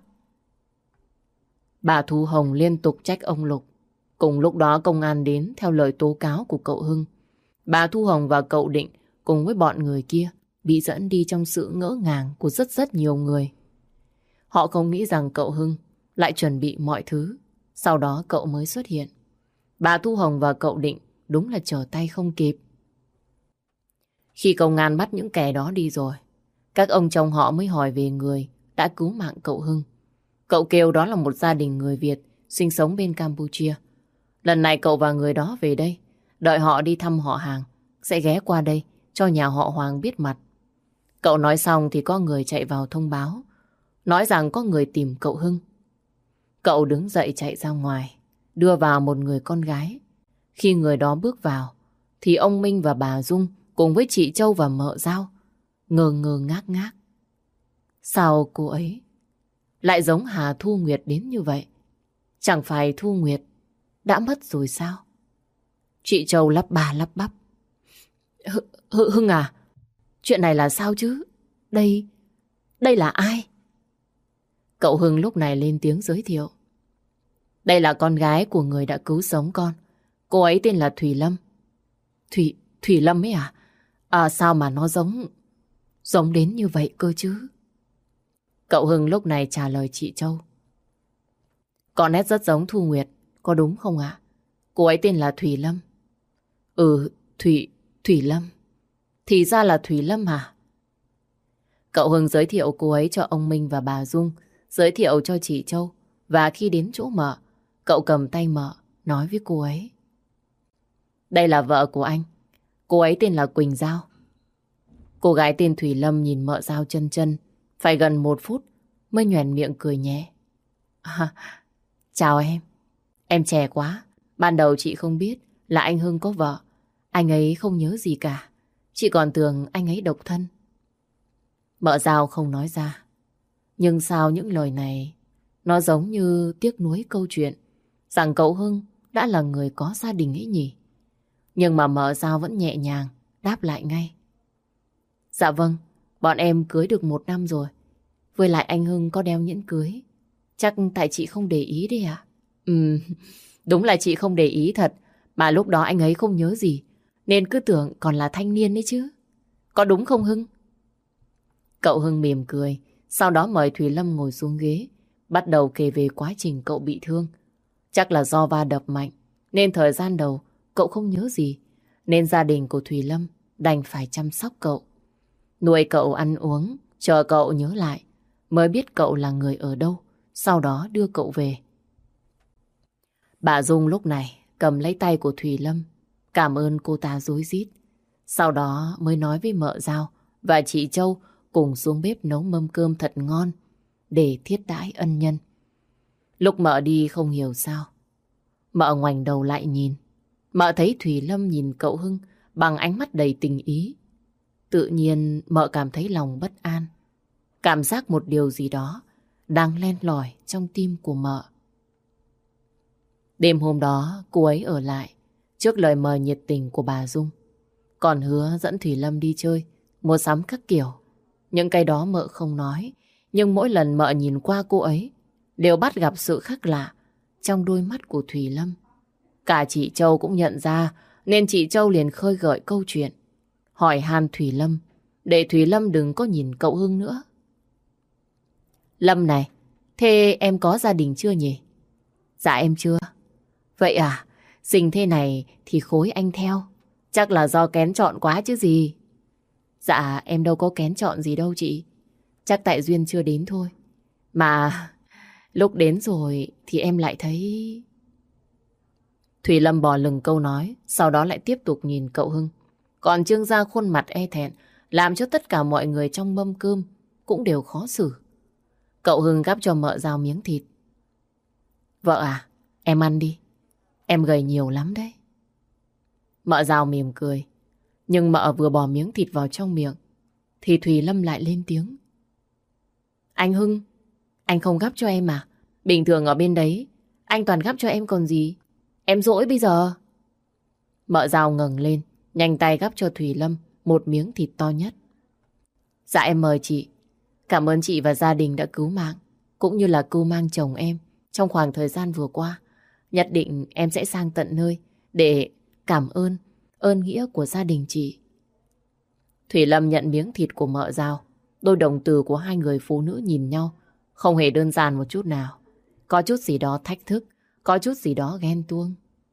Bà Thu Hồng liên tục trách ông Lục. Cùng lúc đó công an đến theo lời tố cáo của cậu Hưng. Bà Thu Hồng và cậu Định cùng với bọn người kia bị dẫn đi trong sự ngỡ ngàng của rất rất nhiều người. Họ không nghĩ rằng cậu Hưng lại chuẩn bị mọi thứ, sau đó cậu mới xuất hiện. Bà Thu Hồng và cậu Định đúng là trở tay không kịp. Khi công an bắt những kẻ đó đi rồi, các ông chồng họ mới hỏi về người đã cứu mạng cậu Hưng. Cậu kêu đó là một gia đình người Việt sinh sống bên Campuchia. Lần này cậu và người đó về đây, đợi họ đi thăm họ hàng, sẽ ghé qua đây cho nhà họ Hoàng biết mặt. Cậu nói xong thì có người chạy vào thông báo, nói rằng có người tìm cậu Hưng. Cậu đứng dậy chạy ra ngoài, đưa vào một người con gái. Khi người đó bước vào, thì ông Minh và bà Dung cùng với chị Châu và mợ Giao ngơ ngơ ngác ngác. Sao cô ấy lại giống Hà Thu Nguyệt đến như vậy? Chẳng phải Thu Nguyệt đã mất rồi sao? Chị Châu lắp bà lắp bắp. H H Hưng à, chuyện này là sao chứ? Đây, đây là ai? Cậu Hưng lúc này lên tiếng giới thiệu. Đây là con gái của người đã cứu sống con. Cô ấy tên là Thủy Lâm. Thủy, Thủy Lâm ấy à? À sao mà nó giống, giống đến như vậy cơ chứ? Cậu Hưng lúc này trả lời chị Châu. Con nét rất giống Thu Nguyệt, có đúng không ạ? Cô ấy tên là Thủy Lâm. Ừ, Thủy, Thủy Lâm. Thì ra là Thủy Lâm hả? Cậu Hưng giới thiệu cô ấy cho ông Minh và bà Dung, giới thiệu cho chị Châu. Và khi đến chỗ mợ, cậu cầm tay mợ, nói với cô ấy. Đây là vợ của anh. Cô ấy tên là Quỳnh Giao. Cô gái tên Thủy Lâm nhìn mợ Giao chân chân, phải gần một phút mới nhoẻn miệng cười nhẹ. À, chào em. Em trẻ quá. Ban đầu chị không biết là anh Hưng có vợ. Anh ấy không nhớ gì cả. Chị còn tưởng anh ấy độc thân. Mợ Dao không nói ra. Nhưng sao những lời này nó giống như tiếc nuối câu chuyện rằng cậu Hưng đã là người có gia đình ấy nhỉ? Nhưng mà mợ Dao vẫn nhẹ nhàng đáp lại ngay. Dạ vâng, bọn em cưới được một năm rồi. Với lại anh Hưng có đeo nhẫn cưới. Chắc tại chị không để ý đấy ạ. Ừm, đúng là chị không để ý thật. Mà lúc đó anh ấy không nhớ gì, nên cứ tưởng còn là thanh niên đấy chứ. Có đúng không Hưng? Cậu Hưng mỉm cười, sau đó mời Thùy Lâm ngồi xuống ghế, bắt đầu kể về quá trình cậu bị thương. Chắc là do va đập mạnh, nên thời gian đầu cậu không nhớ gì, nên gia đình của Thùy Lâm đành phải chăm sóc cậu. Nuôi cậu ăn uống, chờ cậu nhớ lại, mới biết cậu là người ở đâu, sau đó đưa cậu về. Bà Dung lúc này cầm lấy tay của Thùy Lâm, cảm ơn cô ta rối rít. Sau đó mới nói với mợ Dao và chị Châu cùng xuống bếp nấu mâm cơm thật ngon để thiết đãi ân nhân. Lúc mợ đi không hiểu sao, mợ ngoảnh đầu lại nhìn. Mợ thấy Thùy Lâm nhìn cậu Hưng bằng ánh mắt đầy tình ý. Tự nhiên mợ cảm thấy lòng bất an. Cảm giác một điều gì đó đang len lỏi trong tim của mợ. Đêm hôm đó cô ấy ở lại trước lời mời nhiệt tình của bà Dung. Còn hứa dẫn Thùy Lâm đi chơi, mua sắm các kiểu. Những cái đó mợ không nói, nhưng mỗi lần mợ nhìn qua cô ấy đều bắt gặp sự khác lạ trong đôi mắt của Thùy Lâm. Cả chị Châu cũng nhận ra, nên chị Châu liền khơi gợi câu chuyện, hỏi han Thùy Lâm, để Thùy Lâm đừng có nhìn cậu Hưng nữa. Lâm này, thế em có gia đình chưa nhỉ? Dạ em chưa. Vậy à, xinh thế này thì khối anh theo. Chắc là do kén chọn quá chứ gì. Dạ em đâu có kén chọn gì đâu chị. Chắc tại duyên chưa đến thôi. Mà lúc đến rồi thì em lại thấy... Thùy Lâm bỏ lừng câu nói, sau đó lại tiếp tục nhìn cậu Hưng. Còn trương ra khuôn mặt e thẹn, làm cho tất cả mọi người trong mâm cơm cũng đều khó xử. Cậu Hưng gắp cho mợ Dao miếng thịt. Vợ à, em ăn đi. Em gầy nhiều lắm đấy. Mợ Dao mỉm cười. Nhưng mợ vừa bỏ miếng thịt vào trong miệng thì Thùy Lâm lại lên tiếng. Anh Hưng, anh không gắp cho em à? Bình thường ở bên đấy anh toàn gắp cho em còn gì. Em dỗi bây giờ. Mợ Dao ngẩng lên, nhanh tay gắp cho Thùy Lâm một miếng thịt to nhất. Dạ em mời chị. Cảm ơn chị và gia đình đã cứu mạng, cũng như là cứu mang chồng em trong khoảng thời gian vừa qua. Nhất định em sẽ sang tận nơi để cảm ơn ơn nghĩa của gia đình chị. Thùy Lâm nhận miếng thịt của mợ Dao. Đôi đồng từ của hai người phụ nữ nhìn nhau không hề đơn giản một chút nào. Có chút gì đó thách thức, có chút gì đó ghen tuông.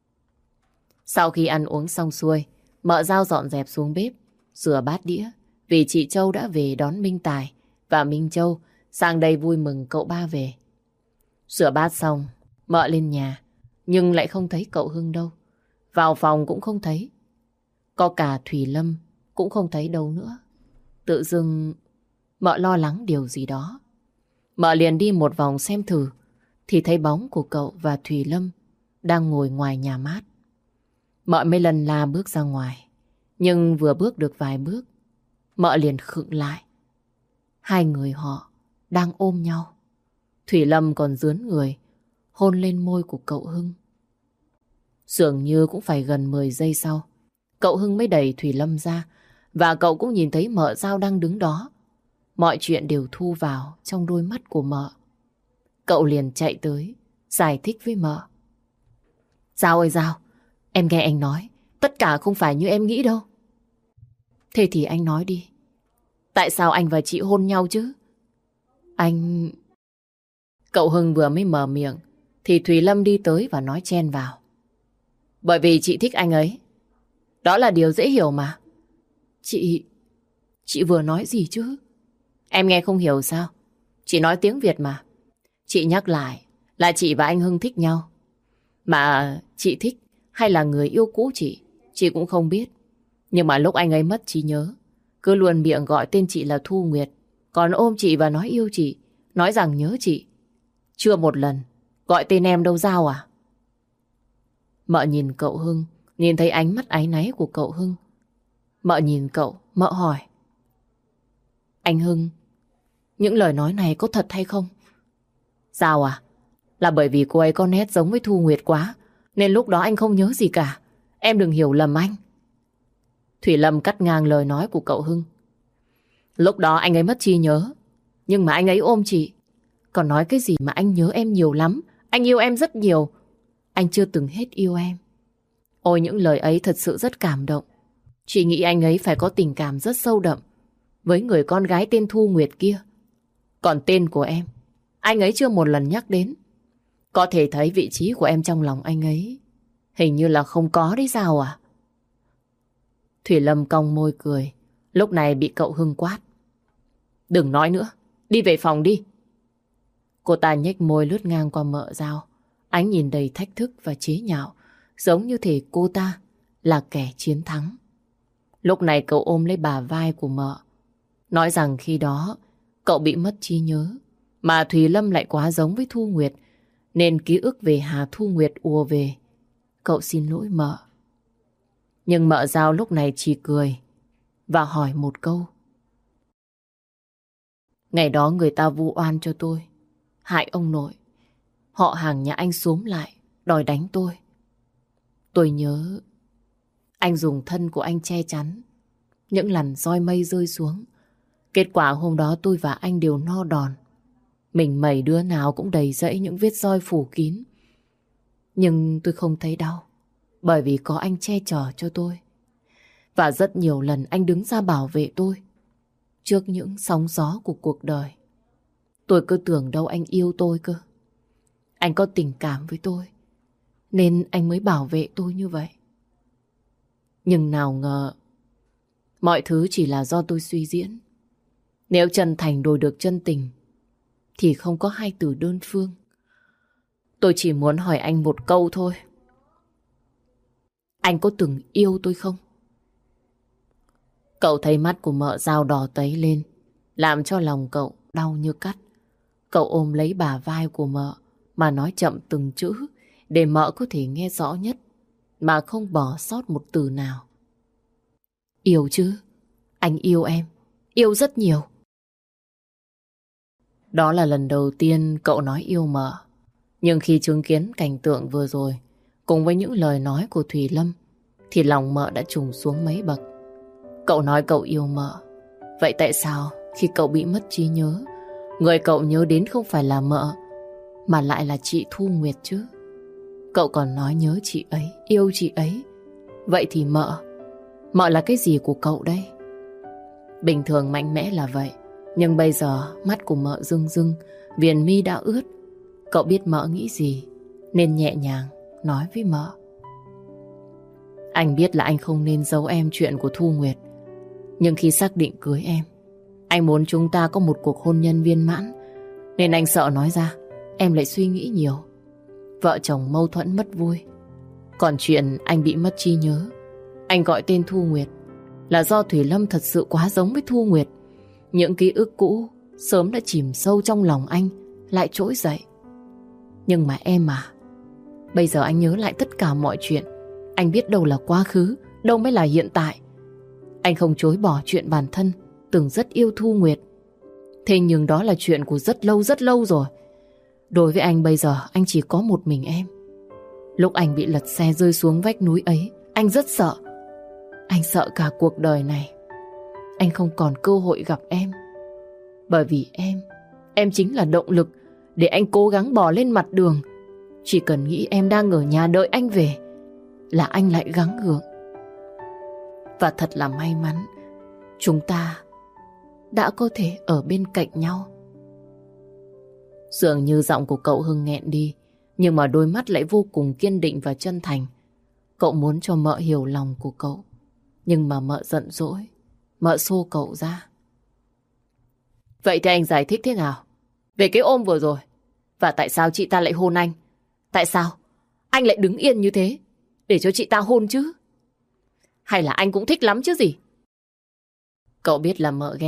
Sau khi ăn uống xong xuôi, mợ Dao dọn dẹp xuống bếp, rửa bát đĩa, vì chị Châu đã về đón Minh Tài và Minh Châu sang đây vui mừng cậu ba về. Rửa bát xong, mợ lên nhà, nhưng lại không thấy cậu Hưng đâu. Vào phòng cũng không thấy. Có cả Thùy Lâm cũng không thấy đâu nữa. Tự dưng mợ lo lắng điều gì đó. Mợ liền đi một vòng xem thử, thì thấy bóng của cậu và Thùy Lâm đang ngồi ngoài nhà mát. Mợ mấy lần la bước ra ngoài, nhưng vừa bước được vài bước, mợ liền khựng lại. Hai người họ đang ôm nhau. Thùy Lâm còn rướn người, hôn lên môi của cậu Hưng. Dường như cũng phải gần mười giây sau, cậu Hưng mới đẩy Thùy Lâm ra, và cậu cũng nhìn thấy mợ Dao đang đứng đó. Mọi chuyện đều thu vào trong đôi mắt của mợ. Cậu liền chạy tới, giải thích với mợ. Dao ơi Dao, em nghe anh nói, tất cả không phải như em nghĩ đâu. Thế thì anh nói đi, tại sao anh và chị hôn nhau chứ? Anh... Cậu Hưng vừa mới mở miệng thì Thùy Lâm đi tới và nói chen vào. Bởi vì chị thích anh ấy. Đó là điều dễ hiểu mà. Chị... Chị vừa nói gì chứ? Em nghe không hiểu sao? Chị nói tiếng Việt mà. Chị nhắc lại là chị và anh Hưng thích nhau. Mà chị thích hay là người yêu cũ chị, chị cũng không biết. Nhưng mà lúc anh ấy mất trí nhớ, cứ luôn miệng gọi tên chị là Thu Nguyệt, còn ôm chị và nói yêu chị, nói rằng nhớ chị. Chưa một lần gọi tên em đâu Giao à? Mợ nhìn cậu Hưng, nhìn thấy ánh mắt áy náy của cậu Hưng. Mợ nhìn cậu, mợ hỏi. Anh Hưng, những lời nói này có thật hay không? Giao à, là bởi vì cô ấy có nét giống với Thu Nguyệt quá, nên lúc đó anh không nhớ gì cả. Em đừng hiểu lầm anh. Thủy Lâm cắt ngang lời nói của cậu Hưng. Lúc đó anh ấy mất trí nhớ, nhưng mà anh ấy ôm chị. Còn nói cái gì mà anh nhớ em nhiều lắm, anh yêu em rất nhiều. Anh chưa từng hết yêu em. Ôi những lời ấy thật sự rất cảm động. Chị nghĩ anh ấy phải có tình cảm rất sâu đậm với người con gái tên Thu Nguyệt kia. Còn tên của em, anh ấy chưa một lần nhắc đến. Có thể thấy vị trí của em trong lòng anh ấy hình như là không có đấy sao à? Thủy Lâm cong môi cười. Lúc này bị cậu Hưng quát. Đừng nói nữa, đi về phòng đi. Cô ta nhếch môi lướt ngang qua mợ Giao, ánh nhìn đầy thách thức và chế nhạo, giống như thể cô ta là kẻ chiến thắng. Lúc này cậu ôm lấy bà vai của mợ, nói rằng khi đó cậu bị mất trí nhớ, mà Thùy Lâm lại quá giống với Thu Nguyệt, nên ký ức về Hà Thu Nguyệt ùa về. Cậu xin lỗi mợ. Nhưng mợ Giao lúc này chỉ cười và hỏi một câu. Ngày đó người ta vu oan cho tôi, hại ông nội. Họ hàng nhà anh xúm lại, đòi đánh tôi. Tôi nhớ anh dùng thân của anh che chắn những lần roi mây rơi xuống. Kết quả hôm đó tôi và anh đều no đòn. Mình mẩy đứa nào cũng đầy rẫy những vết roi phủ kín. Nhưng tôi không thấy đau, bởi vì có anh che chở cho tôi. Và rất nhiều lần anh đứng ra bảo vệ tôi trước những sóng gió của cuộc đời. Tôi cứ tưởng đâu anh yêu tôi cơ. Anh có tình cảm với tôi, nên anh mới bảo vệ tôi như vậy. Nhưng nào ngờ mọi thứ chỉ là do tôi suy diễn. Nếu chân thành đổi được chân tình thì không có hai từ đơn phương. Tôi chỉ muốn hỏi anh một câu thôi. Anh có từng yêu tôi không? Cậu thấy mắt của mợ Giao đỏ tấy lên, làm cho lòng cậu đau như cắt. Cậu ôm lấy bả vai của mợ mà nói chậm từng chữ để mợ có thể nghe rõ nhất, mà không bỏ sót một từ nào. Yêu chứ, anh yêu em, yêu rất nhiều. Đó là lần đầu tiên cậu nói yêu mợ. Nhưng khi chứng kiến cảnh tượng vừa rồi, cùng với những lời nói của Thùy Lâm, thì lòng mợ đã trùng xuống mấy bậc. Cậu nói cậu yêu mợ. Vậy tại sao khi cậu bị mất trí nhớ, người cậu nhớ đến không phải là mợ, mà lại là chị Thu Nguyệt chứ? Cậu còn nói nhớ chị ấy, yêu chị ấy. Vậy thì mợ, mợ là cái gì của cậu đây? Bình thường mạnh mẽ là vậy, nhưng bây giờ mắt của mợ rưng rưng, viền mi đã ướt. Cậu biết mợ nghĩ gì, nên nhẹ nhàng nói với mợ. Anh biết là anh không nên giấu em chuyện của Thu Nguyệt, nhưng khi xác định cưới em, anh muốn chúng ta có một cuộc hôn nhân viên mãn, nên anh sợ nói ra em lại suy nghĩ nhiều, vợ chồng mâu thuẫn mất vui. Còn chuyện anh bị mất trí nhớ, anh gọi tên Thu Nguyệt là do Thủy Lâm thật sự quá giống với Thu Nguyệt. Những ký ức cũ sớm đã chìm sâu trong lòng anh lại trỗi dậy. Nhưng mà em à, bây giờ anh nhớ lại tất cả mọi chuyện. Anh biết đâu là quá khứ, đâu mới là hiện tại. Anh không chối bỏ chuyện bản thân từng rất yêu Thu Nguyệt. Thế nhưng đó là chuyện của rất lâu rất lâu rồi. Đối với anh bây giờ, anh chỉ có một mình em. Lúc anh bị lật xe rơi xuống vách núi ấy, anh rất sợ. Anh sợ cả cuộc đời này anh không còn cơ hội gặp em. Bởi vì em, em chính là động lực để anh cố gắng bò lên mặt đường. Chỉ cần nghĩ em đang ở nhà đợi anh về là anh lại gắng gượng. Và thật là may mắn, chúng ta đã có thể ở bên cạnh nhau. Dường như giọng của cậu Hưng nghẹn đi, nhưng mà đôi mắt lại vô cùng kiên định và chân thành. Cậu muốn cho mợ hiểu lòng của cậu, nhưng mà mợ giận dỗi. Mợ xô cậu ra. Vậy thì anh giải thích thế nào về cái ôm vừa rồi? Và tại sao chị ta lại hôn anh? Tại sao anh lại đứng yên như thế để cho chị ta hôn chứ? Hay là anh cũng thích lắm chứ gì? Cậu biết là mợ ghen,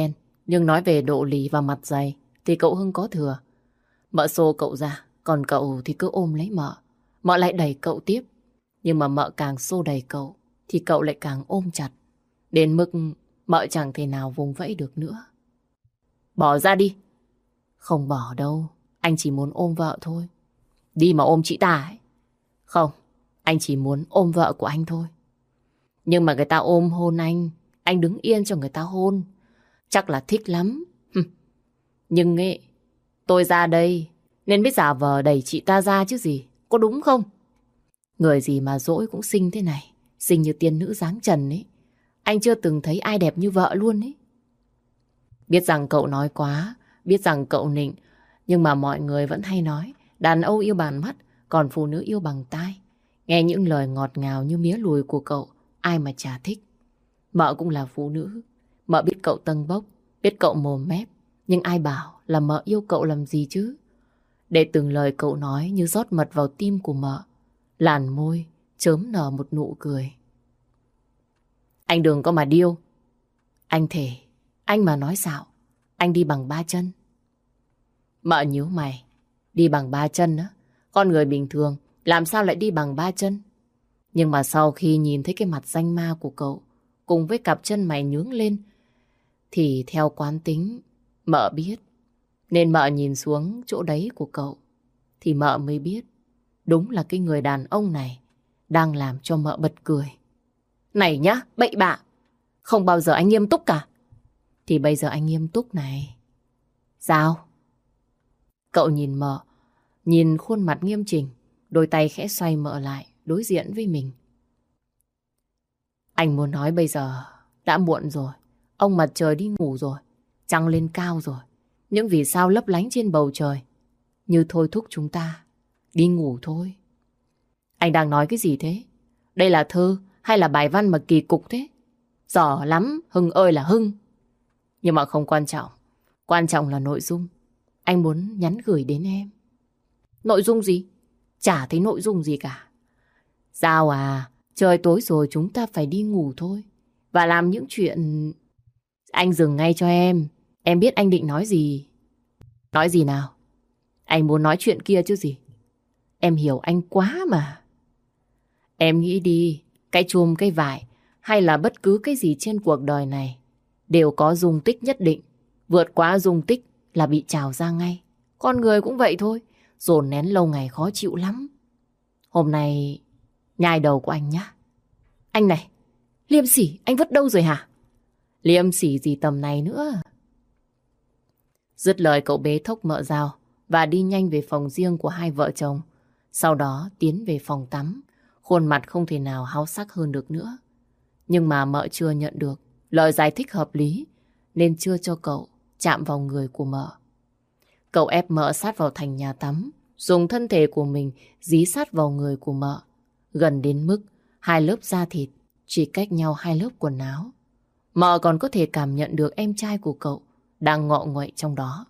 Nhưng nói về độ lì và mặt dày thì cậu Hưng có thừa. Mợ xô cậu ra, còn cậu thì cứ ôm lấy mợ. Mợ lại đẩy cậu tiếp. Nhưng mà mợ càng xô đẩy cậu thì cậu lại càng ôm chặt. Đến mức mợ chẳng thể nào vùng vẫy được nữa. Bỏ ra đi. Không bỏ đâu, anh chỉ muốn ôm vợ thôi. Đi mà ôm chị ta ấy. Không, anh chỉ muốn ôm vợ của anh thôi. Nhưng mà người ta ôm hôn anh, anh đứng yên cho người ta hôn. Chắc là thích lắm. Nhưng ấy, tôi ra đây nên biết giả vờ đẩy chị ta ra chứ gì. Có đúng không? Người gì mà dỗi cũng xinh thế này. Xinh như tiên nữ dáng trần ấy. Anh chưa từng thấy ai đẹp như vợ luôn ấy. Biết rằng cậu nói quá, biết rằng cậu nịnh, nhưng mà mọi người vẫn hay nói đàn ông yêu bằng mắt, còn phụ nữ yêu bằng tai. Nghe những lời ngọt ngào như mía lùi của cậu, ai mà chả thích. Mợ cũng là phụ nữ. Mợ biết cậu tâng bốc, biết cậu mồm mép. Nhưng ai bảo là mợ yêu cậu làm gì chứ? Để từng lời cậu nói như rót mật vào tim của mợ. Làn môi chớm nở một nụ cười. Anh đừng có mà điêu. Anh thề, anh mà nói xạo, anh đi bằng ba chân. Mợ nhíu mày. Đi bằng ba chân á? Con người bình thường làm sao lại đi bằng ba chân? Nhưng mà sau khi nhìn thấy cái mặt danh ma của cậu cùng với cặp chân mày nhướng lên thì theo quán tính mợ biết. Nên mợ nhìn xuống chỗ đấy của cậu thì mợ mới biết đúng là cái người đàn ông này đang làm cho mợ bật cười. Này nhá, bậy bạ. Không bao giờ anh nghiêm túc cả. Thì bây giờ anh nghiêm túc này. Sao? Cậu nhìn mợ, nhìn khuôn mặt nghiêm chỉnh, đôi tay khẽ xoay mợ lại, đối diện với mình. Anh muốn nói bây giờ đã muộn rồi. Ông mặt trời đi ngủ rồi, trăng lên cao rồi. Những vì sao lấp lánh trên bầu trời như thôi thúc chúng ta đi ngủ thôi. Anh đang nói cái gì thế? Đây là thơ hay là bài văn mà kỳ cục thế? Giỏi lắm, Hưng ơi là Hưng. Nhưng mà không quan trọng. Quan trọng là nội dung anh muốn nhắn gửi đến em. Nội dung gì? Chả thấy nội dung gì cả. Giao à, trời tối rồi chúng ta phải đi ngủ thôi. Và làm những chuyện... Anh dừng ngay cho em. Em biết anh định nói gì. Nói gì nào? Anh muốn nói chuyện kia chứ gì. Em hiểu anh quá mà. Em nghĩ đi, cái chùm cái vải hay là bất cứ cái gì trên cuộc đời này đều có dung tích nhất định. Vượt quá dung tích là bị trào ra ngay. Con người cũng vậy thôi. Dồn nén lâu ngày khó chịu lắm. Hôm nay nhai đầu của anh nhá. Anh này, liêm sỉ anh vứt đâu rồi hả? Liêm sỉ gì tầm này nữa. Dứt lời cậu bế thốc mợ dao và đi nhanh về phòng riêng của hai vợ chồng. Sau đó tiến về phòng tắm. Khuôn mặt không thể nào háo sắc hơn được nữa. Nhưng mà mợ chưa nhận được lời giải thích hợp lý nên chưa cho cậu chạm vào người của mợ. Cậu ép mợ sát vào thành nhà tắm, dùng thân thể của mình dí sát vào người của mợ, gần đến mức hai lớp da thịt chỉ cách nhau hai lớp quần áo. Mợ còn có thể cảm nhận được em trai của cậu đang ngọ nguậy trong đó.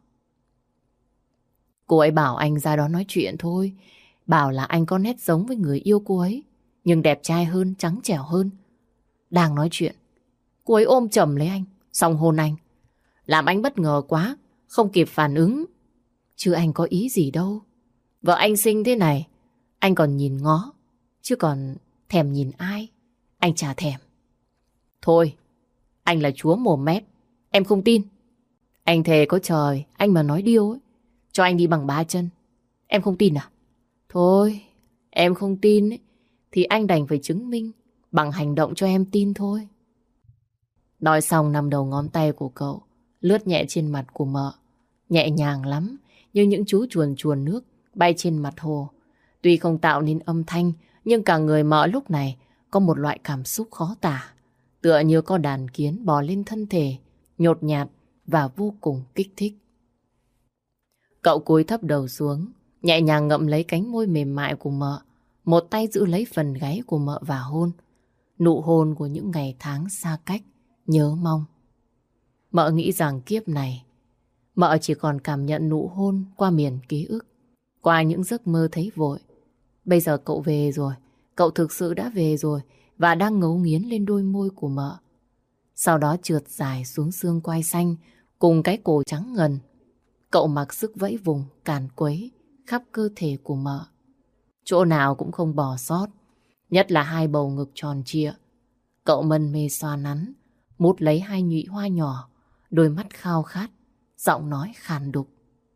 Cô ấy bảo anh ra đó nói chuyện thôi, bảo là anh có nét giống với người yêu cô ấy, nhưng đẹp trai hơn, trắng trẻo hơn. Đang nói chuyện, cô ấy ôm chầm lấy anh, xong hôn anh. Làm anh bất ngờ quá, không kịp phản ứng. Chứ anh có ý gì đâu. Vợ anh xinh thế này, anh còn nhìn ngó, chứ còn thèm nhìn ai. Anh chả thèm. Thôi, anh là chúa mồm mép, em không tin. Anh thề có trời, anh mà nói điêu ấy, cho anh đi bằng ba chân. Em không tin à? Thôi, em không tin ấy, thì anh đành phải chứng minh bằng hành động cho em tin thôi. Nói xong nằm đầu ngón tay của cậu lướt nhẹ trên mặt của mợ. Nhẹ nhàng lắm, như những chú chuồn chuồn nước bay trên mặt hồ. Tuy không tạo nên âm thanh, nhưng cả người mợ lúc này có một loại cảm xúc khó tả. Tựa như có đàn kiến bò lên thân thể, nhột nhạt và vô cùng kích thích. Cậu cúi thấp đầu xuống, nhẹ nhàng ngậm lấy cánh môi mềm mại của mợ, một tay giữ lấy phần gáy của mợ và hôn. Nụ hôn của những ngày tháng xa cách, nhớ mong. Mợ nghĩ rằng kiếp này, mợ chỉ còn cảm nhận nụ hôn qua miền ký ức, qua những giấc mơ thấy vội. Bây giờ cậu về rồi, cậu thực sự đã về rồi và đang ngấu nghiến lên đôi môi của mợ. Sau đó trượt dài xuống xương quai xanh cùng cái cổ trắng ngần. Cậu mặc sức vẫy vùng, càn quấy khắp cơ thể của mợ. Chỗ nào cũng không bỏ sót, nhất là hai bầu ngực tròn trịa. Cậu mân mê xoa nắn, mút lấy hai nhụy hoa nhỏ, đôi mắt khao khát, giọng nói khàn đục.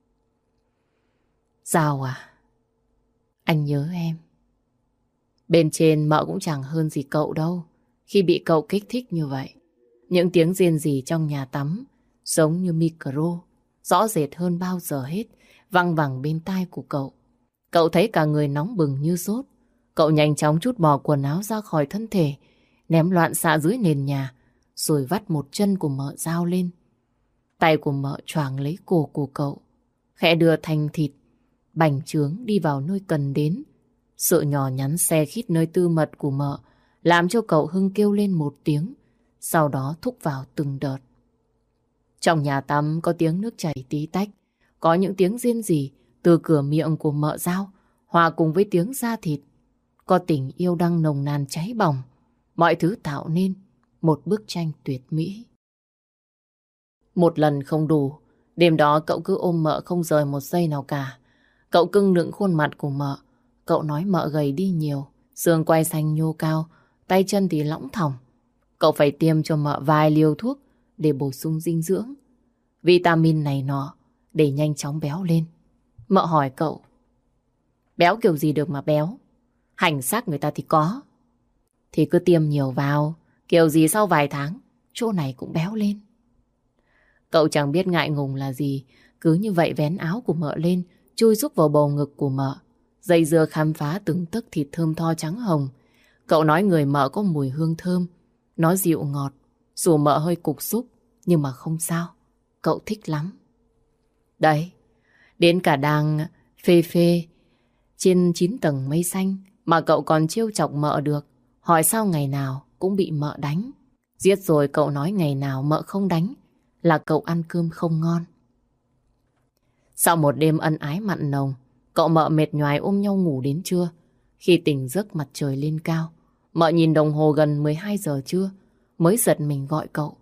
Giao à, anh nhớ em. Bên trên mợ cũng chẳng hơn gì cậu đâu khi bị cậu kích thích như vậy. Những tiếng rên rỉ trong nhà tắm giống như micro, rõ rệt hơn bao giờ hết, văng vẳng bên tai của cậu. Cậu thấy cả người nóng bừng như sốt. Cậu nhanh chóng trút bỏ quần áo ra khỏi thân thể, ném loạn xạ dưới nền nhà, rồi vắt một chân của mợ Giao lên. Tay của mợ choàng lấy cổ của cậu, khẽ đưa thành thịt bành trướng đi vào nơi cần đến. Sự nhỏ nhắn xe khít nơi tư mật của mợ làm cho cậu hưng kêu lên một tiếng, sau đó thúc vào từng đợt. Trong nhà tắm có tiếng nước chảy tí tách, có những tiếng rên rỉ từ cửa miệng của mợ Giao, hòa cùng với tiếng da thịt. Có tình yêu đang nồng nàn cháy bỏng, mọi thứ tạo nên một bức tranh tuyệt mỹ. Một lần không đủ, đêm đó cậu cứ ôm mợ không rời một giây nào cả. Cậu cưng nựng khuôn mặt của mợ. Cậu nói mợ gầy đi nhiều, xương quai xanh nhô cao, tay chân thì lõng thòng. Cậu phải tiêm cho mợ vài liều thuốc để bổ sung dinh dưỡng, vitamin này nọ, để nhanh chóng béo lên. Mợ hỏi cậu, béo kiểu gì được mà béo? Hành xác người ta thì có. Thì cứ tiêm nhiều vào, kiểu gì sau vài tháng chỗ này cũng béo lên. Cậu chẳng biết ngại ngùng là gì, cứ như vậy vén áo của mợ lên, chui rúc vào bầu ngực của mợ, dây dưa khám phá từng tấc thịt thơm tho trắng hồng. Cậu nói người mợ có mùi hương thơm, nó dịu ngọt, dù mợ hơi cục xúc, nhưng mà không sao, cậu thích lắm. Đấy, đến cả đang phê phê trên chín tầng mây xanh mà cậu còn trêu chọc mợ được, hỏi sao ngày nào cũng bị mợ đánh. Giết rồi cậu nói ngày nào mợ không đánh là cậu ăn cơm không ngon. Sau một đêm ân ái mặn nồng, cậu mợ mệt nhoài ôm nhau ngủ đến trưa. Khi tỉnh giấc mặt trời lên cao, mợ nhìn đồng hồ gần mười hai giờ trưa, mới giật mình gọi cậu.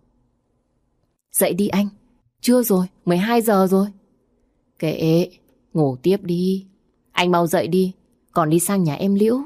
Dậy đi anh, trưa rồi, mười hai giờ rồi. Kệ, ngủ tiếp đi. Anh mau dậy đi, còn đi sang nhà em Liễu.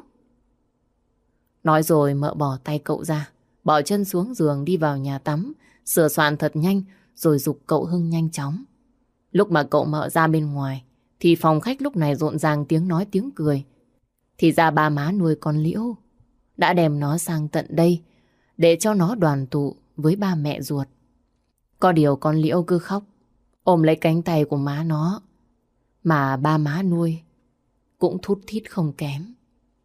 Nói rồi mợ bỏ tay cậu ra, bỏ chân xuống giường đi vào nhà tắm, sửa soạn thật nhanh rồi giục cậu Hưng nhanh chóng. Lúc mà cậu mợ ra bên ngoài thì phòng khách lúc này rộn ràng tiếng nói tiếng cười. Thì ra ba má nuôi con Liễu đã đem nó sang tận đây để cho nó đoàn tụ với ba mẹ ruột. Có điều con Liễu cứ khóc, ôm lấy cánh tay của má nó, mà ba má nuôi cũng thút thít không kém.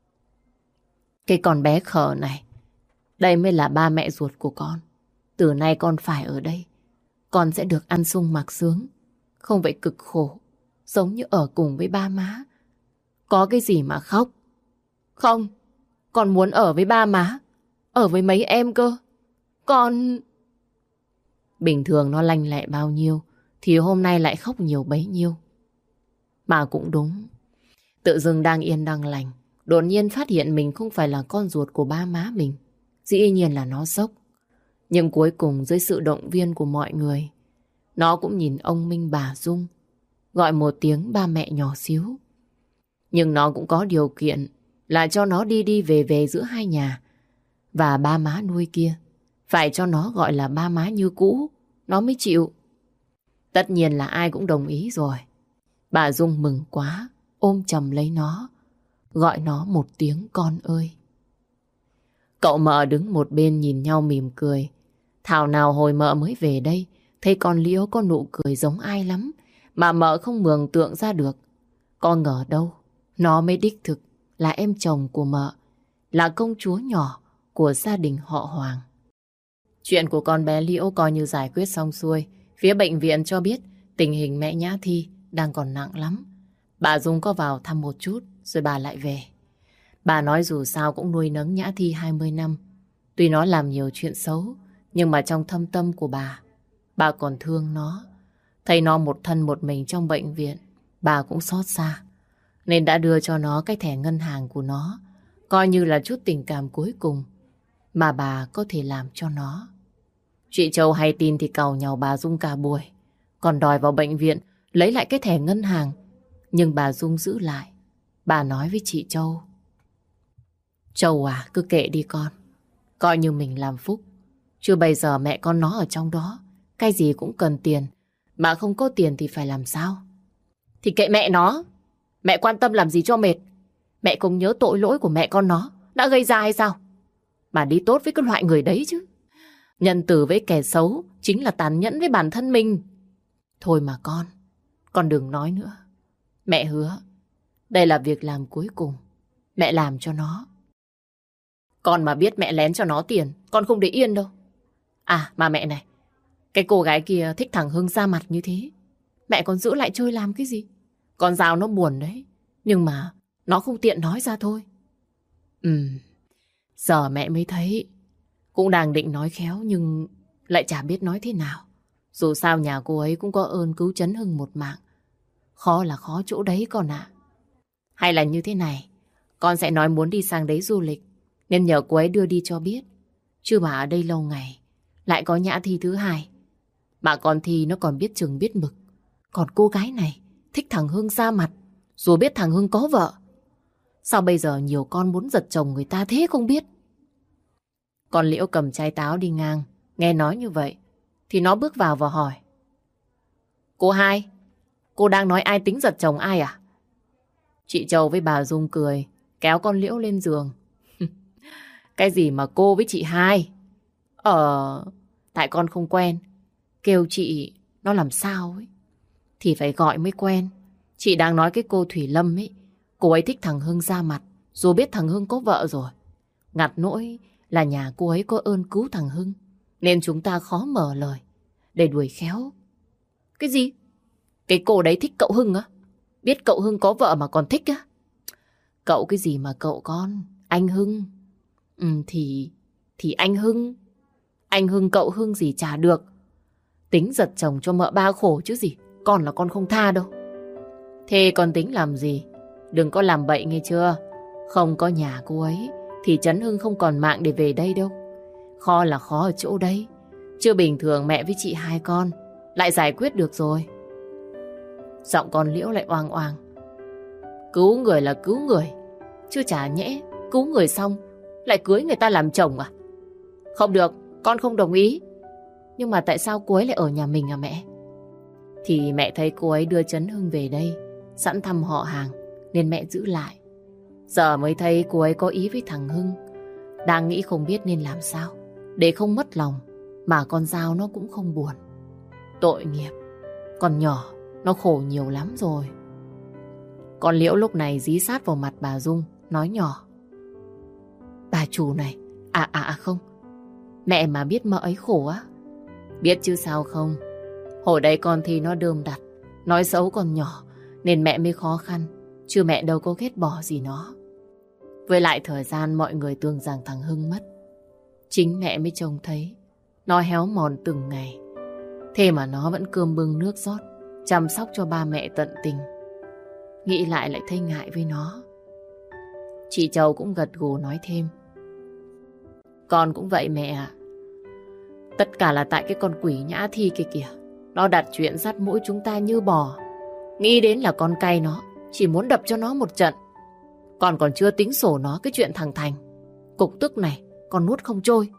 Cái con bé khờ này, đây mới là ba mẹ ruột của con. Từ nay con phải ở đây, con sẽ được ăn sung mặc sướng, không phải cực khổ giống như ở cùng với ba má. Có cái gì mà khóc? Không, con muốn ở với ba má, ở với mấy em cơ. Con... Bình thường nó lanh lẹ bao nhiêu thì hôm nay lại khóc nhiều bấy nhiêu. Mà cũng đúng, tự dưng đang yên đang lành, đột nhiên phát hiện mình không phải là con ruột của ba má mình. Dĩ nhiên là nó sốc. Nhưng cuối cùng dưới sự động viên của mọi người, nó cũng nhìn ông Minh bà Dung, gọi một tiếng ba mẹ nhỏ xíu. Nhưng nó cũng có điều kiện là cho nó đi đi về về giữa hai nhà. Và ba má nuôi kia phải cho nó gọi là ba má như cũ, nó mới chịu. Tất nhiên là ai cũng đồng ý rồi. Bà Dung mừng quá, ôm chầm lấy nó, gọi nó một tiếng con ơi. Cậu mợ đứng một bên nhìn nhau mỉm cười. Thảo nào hồi mợ mới về đây, thấy con Liễu có nụ cười giống ai lắm, mà mợ không mường tượng ra được. Có ngờ đâu, nó mới đích thực là em chồng của mợ, là công chúa nhỏ của gia đình họ Hoàng. Chuyện của con bé Liễu coi như giải quyết xong xuôi. Phía bệnh viện cho biết tình hình mẹ Nhã Thi đang còn nặng lắm. Bà Dung có vào thăm một chút rồi bà lại về. Bà nói dù sao cũng nuôi nấng Nhã Thi hai mươi năm. Tuy nó làm nhiều chuyện xấu, nhưng mà trong thâm tâm của bà, bà còn thương nó. Thấy nó một thân một mình trong bệnh viện, bà cũng xót xa. Nên đã đưa cho nó cái thẻ ngân hàng của nó, coi như là chút tình cảm cuối cùng mà bà có thể làm cho nó. Chị Châu hay tin thì càu nhàu bà Dung cả buổi. còn đòi vào bệnh viện lấy lại cái thẻ ngân hàng. Nhưng bà Dung giữ lại. Bà nói với chị Châu: Châu à, cứ kệ đi con. Coi như mình làm phúc. Chứ bây giờ mẹ con nó ở trong đó, cái gì cũng cần tiền. Mà không có tiền thì phải làm sao? Thì kệ mẹ nó. Mẹ quan tâm làm gì cho mệt. Mẹ không nhớ tội lỗi của mẹ con nó đã gây ra hay sao? Mà đi tốt với cái loại người đấy chứ. Nhân từ với kẻ xấu chính là tàn nhẫn với bản thân mình. Thôi mà con, con đừng nói nữa. Mẹ hứa, đây là việc làm cuối cùng. Mẹ làm cho nó. Con mà biết mẹ lén cho nó tiền, con không để yên đâu. À mà mẹ này, cái cô gái kia thích thằng Hưng ra mặt như thế, mẹ còn giữ lại chơi làm cái gì? Con Giao nó buồn đấy, nhưng mà nó không tiện nói ra thôi. Ừ, giờ mẹ mới thấy. Cũng đang định nói khéo nhưng lại chả biết nói thế nào. Dù sao nhà cô ấy cũng có ơn cứu Trấn Hưng một mạng. Khó là khó chỗ đấy con ạ. Hay là như thế này, con sẽ nói muốn đi sang đấy du lịch, nên nhờ cô ấy đưa đi cho biết. Chứ mà ở đây lâu ngày lại có Nhã Thi thứ hai. Mà con Thi nó còn biết chừng biết mực. Còn cô gái này thích thằng Hưng ra mặt, dù biết thằng Hưng có vợ. Sao bây giờ nhiều con muốn giật chồng người ta thế không biết? Con Liễu cầm chai táo đi ngang, nghe nói như vậy thì nó bước vào và hỏi: Cô hai, cô đang nói ai tính giật chồng ai à? Chị Châu với bà Dung cười, kéo con Liễu lên giường. Cái gì mà cô với chị hai? Ờ, tại con không quen. Kêu chị nó làm sao ấy thì phải gọi mới quen. Chị đang nói cái cô Thủy Lâm ấy. Cô ấy thích thằng Hưng ra mặt, dù biết thằng Hưng có vợ rồi. Ngặt nỗi là nhà cô ấy có ơn cứu thằng Hưng, nên chúng ta khó mở lời để đuổi khéo. Cái gì? Cái cô đấy thích cậu Hưng á? Biết cậu Hưng có vợ mà còn thích á? Cậu cái gì mà cậu con? Anh Hưng. Ừ thì... Thì anh Hưng. Anh Hưng cậu Hưng gì chả được. Tính giật chồng cho mợ ba khổ chứ gì. Con là con không tha đâu. Thế con tính làm gì? Đừng có làm bậy nghe chưa? Không có nhà cô ấy thì Trấn Hưng không còn mạng để về đây đâu. Khó là khó ở chỗ đấy. Chưa bình thường mẹ với chị hai con lại giải quyết được rồi. Giọng con Liễu lại oang oang. Cứu người là cứu người, chứ chả nhẽ cứu người xong lại cưới người ta làm chồng à? Không được, con không đồng ý. Nhưng mà tại sao cô ấy lại ở nhà mình à mẹ? Thì mẹ thấy cô ấy đưa Trấn Hưng về đây sẵn thăm họ hàng, nên mẹ giữ lại. Giờ mới thấy cô ấy có ý với thằng Hưng. Đang nghĩ không biết nên làm sao để không mất lòng, mà con Giao nó cũng không buồn. Tội nghiệp, con nhỏ nó khổ nhiều lắm rồi. Con Liễu lúc này dí sát vào mặt bà Dung, nói nhỏ: Bà chủ này, à à à không, mẹ mà biết mợ ấy khổ á. Biết chứ sao không. Hồi đấy con thì nó đơm đặt, nói xấu con nhỏ, nên mẹ mới khó khăn, chứ mẹ đâu có ghét bỏ gì nó. Với lại thời gian mọi người tưởng rằng thằng Hưng mất, chính mẹ mới trông thấy nó héo mòn từng ngày. Thế mà nó vẫn cơm bưng nước rót, chăm sóc cho ba mẹ tận tình. Nghĩ lại lại thấy ngại với nó. Chị Châu cũng gật gù nói thêm: Con cũng vậy mẹ ạ. Tất cả là tại cái con quỷ Nhã Thi kia kìa. Nó đặt chuyện dắt mũi chúng ta như bò. Nghĩ đến là con cay nó, chỉ muốn đập cho nó một trận. Con còn chưa tính sổ nó cái chuyện thằng Thành. Cục tức này con nuốt không trôi.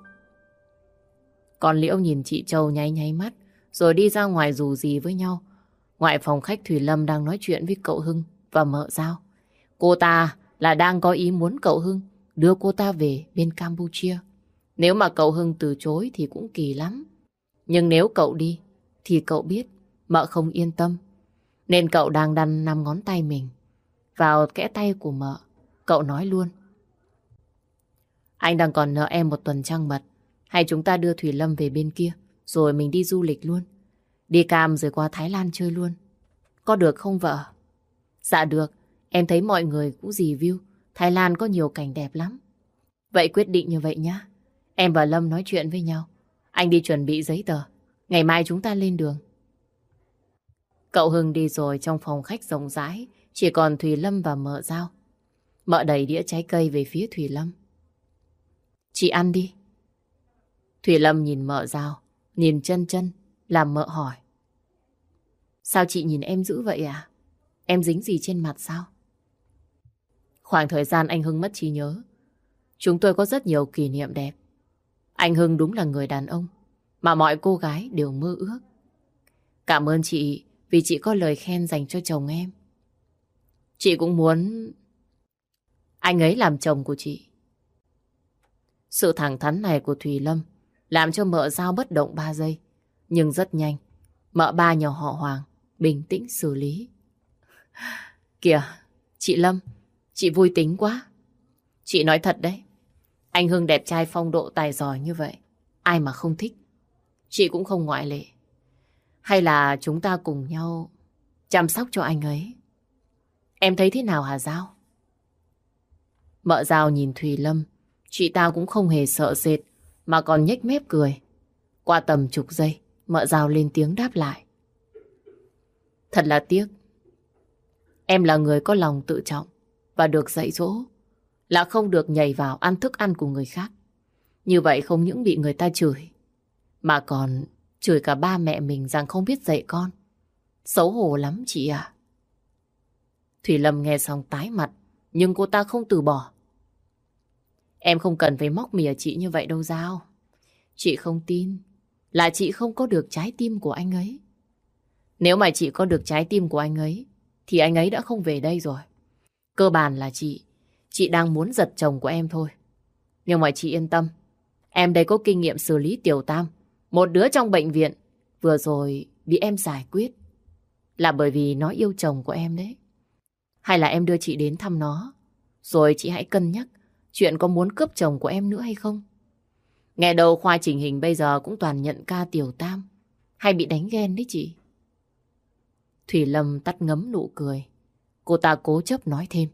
Con Liễu nhìn chị Châu nháy nháy mắt, rồi đi ra ngoài dù gì với nhau. Ngoài phòng khách, Thủy Lâm đang nói chuyện với cậu Hưng và mợ Giao. Cô ta là đang có ý muốn cậu Hưng đưa cô ta về bên Campuchia. Nếu mà cậu Hưng từ chối thì cũng kỳ lắm. Nhưng nếu cậu đi thì cậu biết mợ không yên tâm. Nên cậu đang đăn năm ngón tay mình vào kẽ tay của mợ. Cậu nói luôn: Anh đang còn nợ em một tuần trăng mật. Hay chúng ta đưa Thủy Lâm về bên kia, rồi mình đi du lịch luôn. Đi Cam rồi qua Thái Lan chơi luôn. Có được không vợ? Dạ được. Em thấy mọi người cũng review Thái Lan có nhiều cảnh đẹp lắm. Vậy quyết định như vậy nhá. Em và Lâm nói chuyện với nhau. Anh đi chuẩn bị giấy tờ. Ngày mai chúng ta lên đường. Cậu Hưng đi rồi, trong phòng khách rộng rãi chỉ còn Thùy Lâm và mợ Giao. Mợ đẩy đĩa trái cây về phía Thùy Lâm. Chị ăn đi. Thùy Lâm nhìn mợ Giao, nhìn chân chân, làm mợ hỏi: Sao chị nhìn em dữ vậy à? Em dính gì trên mặt sao? Khoảng thời gian anh Hưng mất trí nhớ, chúng tôi có rất nhiều kỷ niệm đẹp. Anh Hưng đúng là người đàn ông mà mọi cô gái đều mơ ước. Cảm ơn chị vì chị có lời khen dành cho chồng em. Chị cũng muốn anh ấy làm chồng của chị. Sự thẳng thắn này của Thùy Lâm làm cho mợ Giao bất động ba giây. Nhưng rất nhanh, mợ ba nhà họ Hoàng bình tĩnh xử lý. Kìa, chị Lâm, chị vui tính quá. Chị nói thật đấy, anh Hưng đẹp trai phong độ tài giỏi như vậy, ai mà không thích. Chị cũng không ngoại lệ. Hay là chúng ta cùng nhau chăm sóc cho anh ấy. Em thấy thế nào hả Giao? Mợ Giao nhìn Thùy Lâm, chị ta cũng không hề sợ sệt, mà còn nhếch mép cười. Qua tầm chục giây, mợ Giao lên tiếng đáp lại. Thật là tiếc. Em là người có lòng tự trọng và được dạy dỗ là không được nhảy vào ăn thức ăn của người khác. Như vậy không những bị người ta chửi, mà còn chửi cả ba mẹ mình rằng không biết dạy con. Xấu hổ lắm chị à. Thùy Lâm nghe xong tái mặt, nhưng cô ta không từ bỏ. Em không cần phải móc mỉa chị như vậy đâu Giao. Chị không tin là chị không có được trái tim của anh ấy. Nếu mà chị có được trái tim của anh ấy thì anh ấy đã không về đây rồi. Cơ bản là chị Chị đang muốn giật chồng của em thôi. Nhưng mà chị yên tâm, em đây có kinh nghiệm xử lý tiểu tam, một đứa trong bệnh viện vừa rồi bị em giải quyết là bởi vì nó yêu chồng của em đấy. Hay là em đưa chị đến thăm nó, rồi chị hãy cân nhắc chuyện có muốn cướp chồng của em nữa hay không. Nghe đầu khoa chỉnh hình bây giờ cũng toàn nhận ca tiểu tam, hay bị đánh ghen đấy chị. Thủy Lâm tắt ngấm nụ cười. Cô ta cố chấp nói thêm.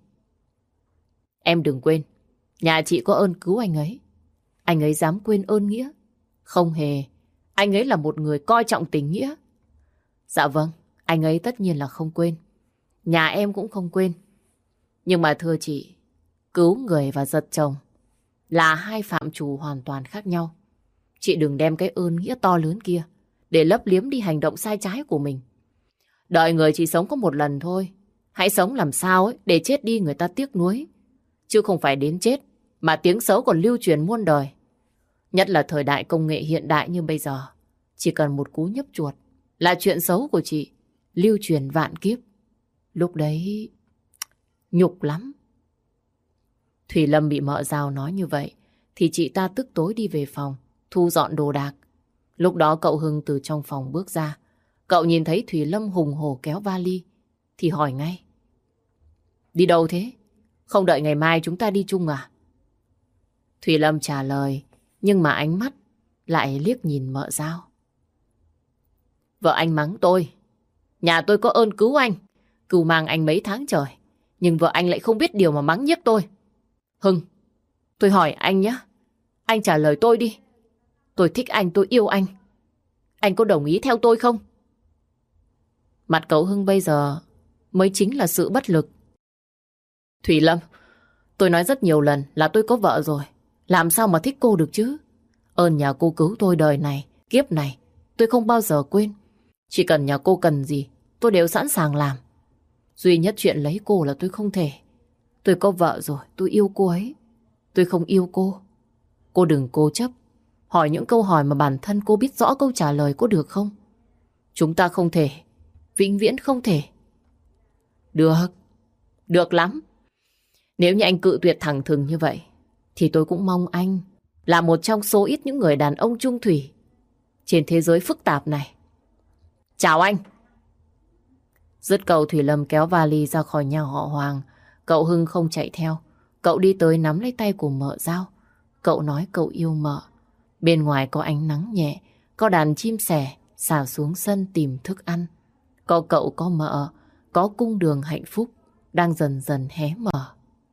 Em đừng quên, nhà chị có ơn cứu anh ấy. Anh ấy dám quên ơn nghĩa? Không hề. Anh ấy là một người coi trọng tình nghĩa. Dạ vâng, anh ấy tất nhiên là không quên. Nhà em cũng không quên. Nhưng mà thưa chị, cứu người và giật chồng là hai phạm trù hoàn toàn khác nhau. Chị đừng đem cái ơn nghĩa to lớn kia để lấp liếm đi hành động sai trái của mình. Đời người chỉ sống có một lần thôi. Hãy sống làm sao ấy để chết đi người ta tiếc nuối. Chứ không phải đến chết mà tiếng xấu còn lưu truyền muôn đời. Nhất là thời đại công nghệ hiện đại như bây giờ. Chỉ cần một cú nhấp chuột là chuyện xấu của chị lưu truyền vạn kiếp. Lúc đấy nhục lắm. Thủy Lâm bị mợ Giao nói như vậy thì chị ta tức tối đi về phòng thu dọn đồ đạc. Lúc đó cậu Hưng từ trong phòng bước ra. Cậu nhìn thấy Thủy Lâm hùng hổ kéo vali thì hỏi ngay. Đi đâu thế? Không đợi ngày mai chúng ta đi chung à? Thủy Lâm trả lời, nhưng mà ánh mắt lại liếc nhìn mợ Giao. Vợ anh mắng tôi. Nhà tôi có ơn cứu anh, cưu mang anh mấy tháng trời. Nhưng vợ anh lại không biết điều mà mắng nhiếc tôi. Hưng, tôi hỏi anh nhé. Anh trả lời tôi đi. Tôi thích anh, tôi yêu anh. Anh có đồng ý theo tôi không? Mặt cậu Hưng bây giờ mới chính là sự bất lực. Thủy Lâm, tôi nói rất nhiều lần là tôi có vợ rồi. Làm sao mà thích cô được chứ? Ơn nhà cô cứu tôi đời này, kiếp này, tôi không bao giờ quên. Chỉ cần nhà cô cần gì, tôi đều sẵn sàng làm. Duy nhất chuyện lấy cô là tôi không thể. Tôi có vợ rồi, tôi yêu cô ấy. Tôi không yêu cô. Cô đừng cố chấp. Hỏi những câu hỏi mà bản thân cô biết rõ câu trả lời có được không? Chúng ta không thể. Vĩnh viễn không thể. Được. Được lắm. Nếu như anh cự tuyệt thẳng thừng như vậy thì tôi cũng mong anh là một trong số ít những người đàn ông chung thủy trên thế giới phức tạp này. Chào anh. Dứt câu Thủy Lâm kéo vali ra khỏi nhà họ Hoàng. Cậu Hưng không chạy theo. Cậu đi tới nắm lấy tay của mợ Giao. Cậu nói cậu yêu mợ. Bên ngoài có ánh nắng nhẹ, có đàn chim sẻ xào xuống sân tìm thức ăn. Có cậu, có mợ, có cung đường hạnh phúc đang dần dần hé mở.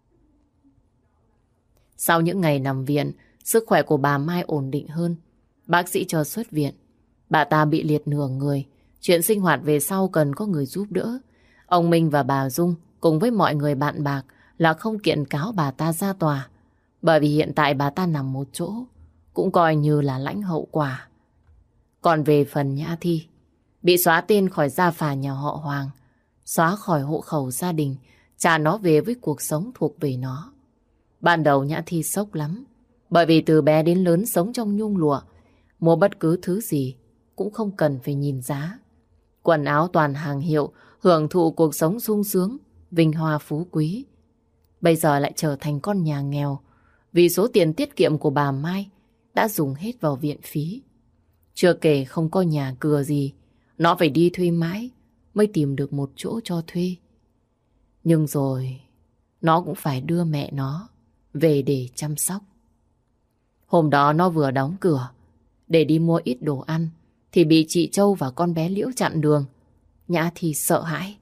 Sau những ngày nằm viện, sức khỏe của bà Mai ổn định hơn. Bác sĩ cho xuất viện. Bà ta bị liệt nửa người. Chuyện sinh hoạt về sau cần có người giúp đỡ. Ông Minh và bà Dung cùng với mọi người bạn bạc là không kiện cáo bà ta ra tòa. Bởi vì hiện tại bà ta nằm một chỗ, cũng coi như là lãnh hậu quả. Còn về phần Nhã Thi, bị xóa tên khỏi gia phả nhà họ Hoàng, xóa khỏi hộ khẩu gia đình, trả nó về với cuộc sống thuộc về nó. Ban đầu Nhã Thi sốc lắm, bởi vì từ bé đến lớn sống trong nhung lụa, mua bất cứ thứ gì cũng không cần phải nhìn giá. Quần áo toàn hàng hiệu, hưởng thụ cuộc sống sung sướng, vinh hoa phú quý. Bây giờ lại trở thành con nhà nghèo, vì số tiền tiết kiệm của bà Mai đã dùng hết vào viện phí. Chưa kể không có nhà cửa gì, nó phải đi thuê mãi mới tìm được một chỗ cho thuê. Nhưng rồi nó cũng phải đưa mẹ nó về để chăm sóc. Hôm đó nó vừa đóng cửa để đi mua ít đồ ăn thì bị chị Châu và con bé Liễu chặn đường. Nhã Thi sợ hãi.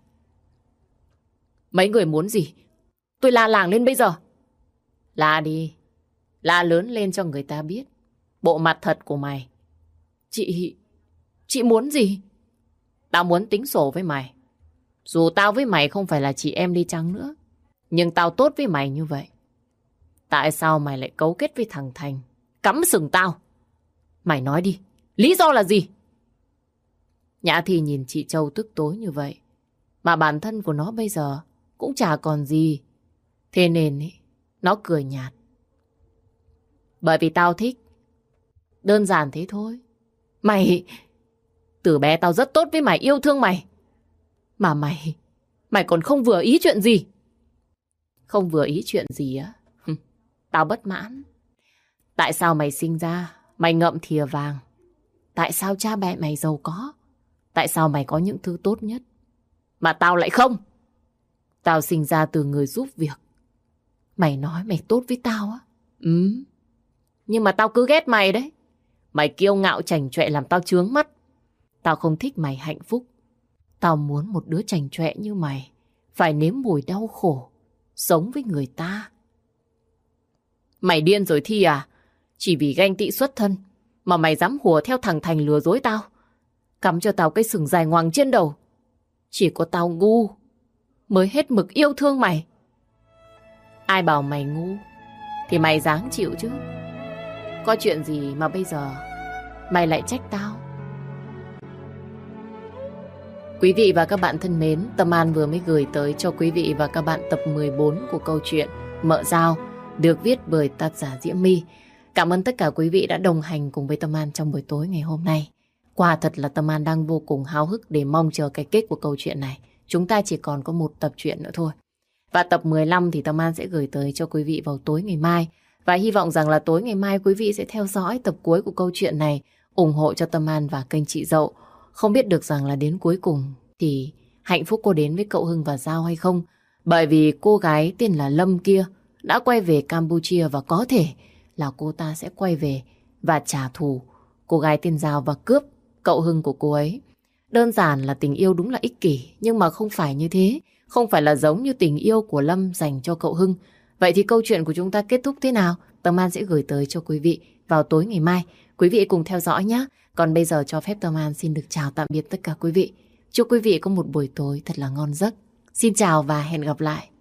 Mấy người muốn gì? Tôi la làng lên bây giờ. La đi. La lớn lên cho người ta biết bộ mặt thật của mày. Chị... Chị muốn gì? Tao muốn tính sổ với mày. Dù tao với mày không phải là chị em đi chăng nữa, nhưng tao tốt với mày như vậy. Tại sao mày lại cấu kết với thằng Thành, cắm sừng tao? Mày nói đi, lý do là gì? Nhã Thi nhìn chị Châu tức tối như vậy, mà bản thân của nó bây giờ cũng chả còn gì. Thế nên ý, nó cười nhạt. Bởi vì tao thích. Đơn giản thế thôi. Mày... Từ bé tao rất tốt với mày, yêu thương mày. Mà mày... Mày còn không vừa ý chuyện gì? Không vừa ý chuyện gì á? Tao bất mãn. Tại sao mày sinh ra mày ngậm thìa vàng? Tại sao cha mẹ mày giàu có? Tại sao mày có những thứ tốt nhất mà tao lại không? Tao sinh ra từ người giúp việc. Mày nói mày tốt với tao á? Ừ. Nhưng mà tao cứ ghét mày đấy. Mày kiêu ngạo chảnh chọe làm tao chướng mắt. Tao không thích mày hạnh phúc. Tao muốn một đứa chảnh chọe như mày phải nếm mùi đau khổ, sống với người ta. Mày điên rồi Thi à? Chỉ vì ganh tị xuất thân mà mày dám hùa theo thằng Thành lừa dối tao, cắm cho tao cái sừng dài ngoằng trên đầu. Chỉ có tao ngu mới hết mực yêu thương mày. Ai bảo mày ngu thì mày dáng chịu chứ. Có chuyện gì mà bây giờ mày lại trách tao? Quý vị và các bạn thân mến, Tâm An vừa mới gửi tới cho quý vị và các bạn tập mười bốn của câu chuyện Mợ Dao, được viết bởi tác giả Diễm My. Cảm ơn tất cả quý vị đã đồng hành cùng với Tâm An trong buổi tối ngày hôm nay. Quả thật là Tâm An đang vô cùng háo hức để mong chờ cái kết của câu chuyện này. Chúng ta chỉ còn có một tập truyện nữa thôi. Và tập mười lăm thì Tâm An sẽ gửi tới cho quý vị vào tối ngày mai. Và hy vọng rằng là tối ngày mai quý vị sẽ theo dõi tập cuối của câu chuyện này, ủng hộ cho Tâm An và kênh chị Dậu. Không biết được rằng là đến cuối cùng thì hạnh phúc có đến với cậu Hưng và Giao hay không. Bởi vì cô gái tên là Lâm kia đã quay về Campuchia và có thể là cô ta sẽ quay về và trả thù cô gái tên Giao và cướp cậu Hưng của cô ấy. Đơn giản là tình yêu đúng là ích kỷ, nhưng mà không phải như thế. Không phải là giống như tình yêu của Lâm dành cho cậu Hưng. Vậy thì câu chuyện của chúng ta kết thúc thế nào? Tâm An sẽ gửi tới cho quý vị vào tối ngày mai. Quý vị cùng theo dõi nhé. Còn bây giờ cho phép Tâm An xin được chào tạm biệt tất cả quý vị. Chúc quý vị có một buổi tối thật là ngon giấc. Xin chào và hẹn gặp lại.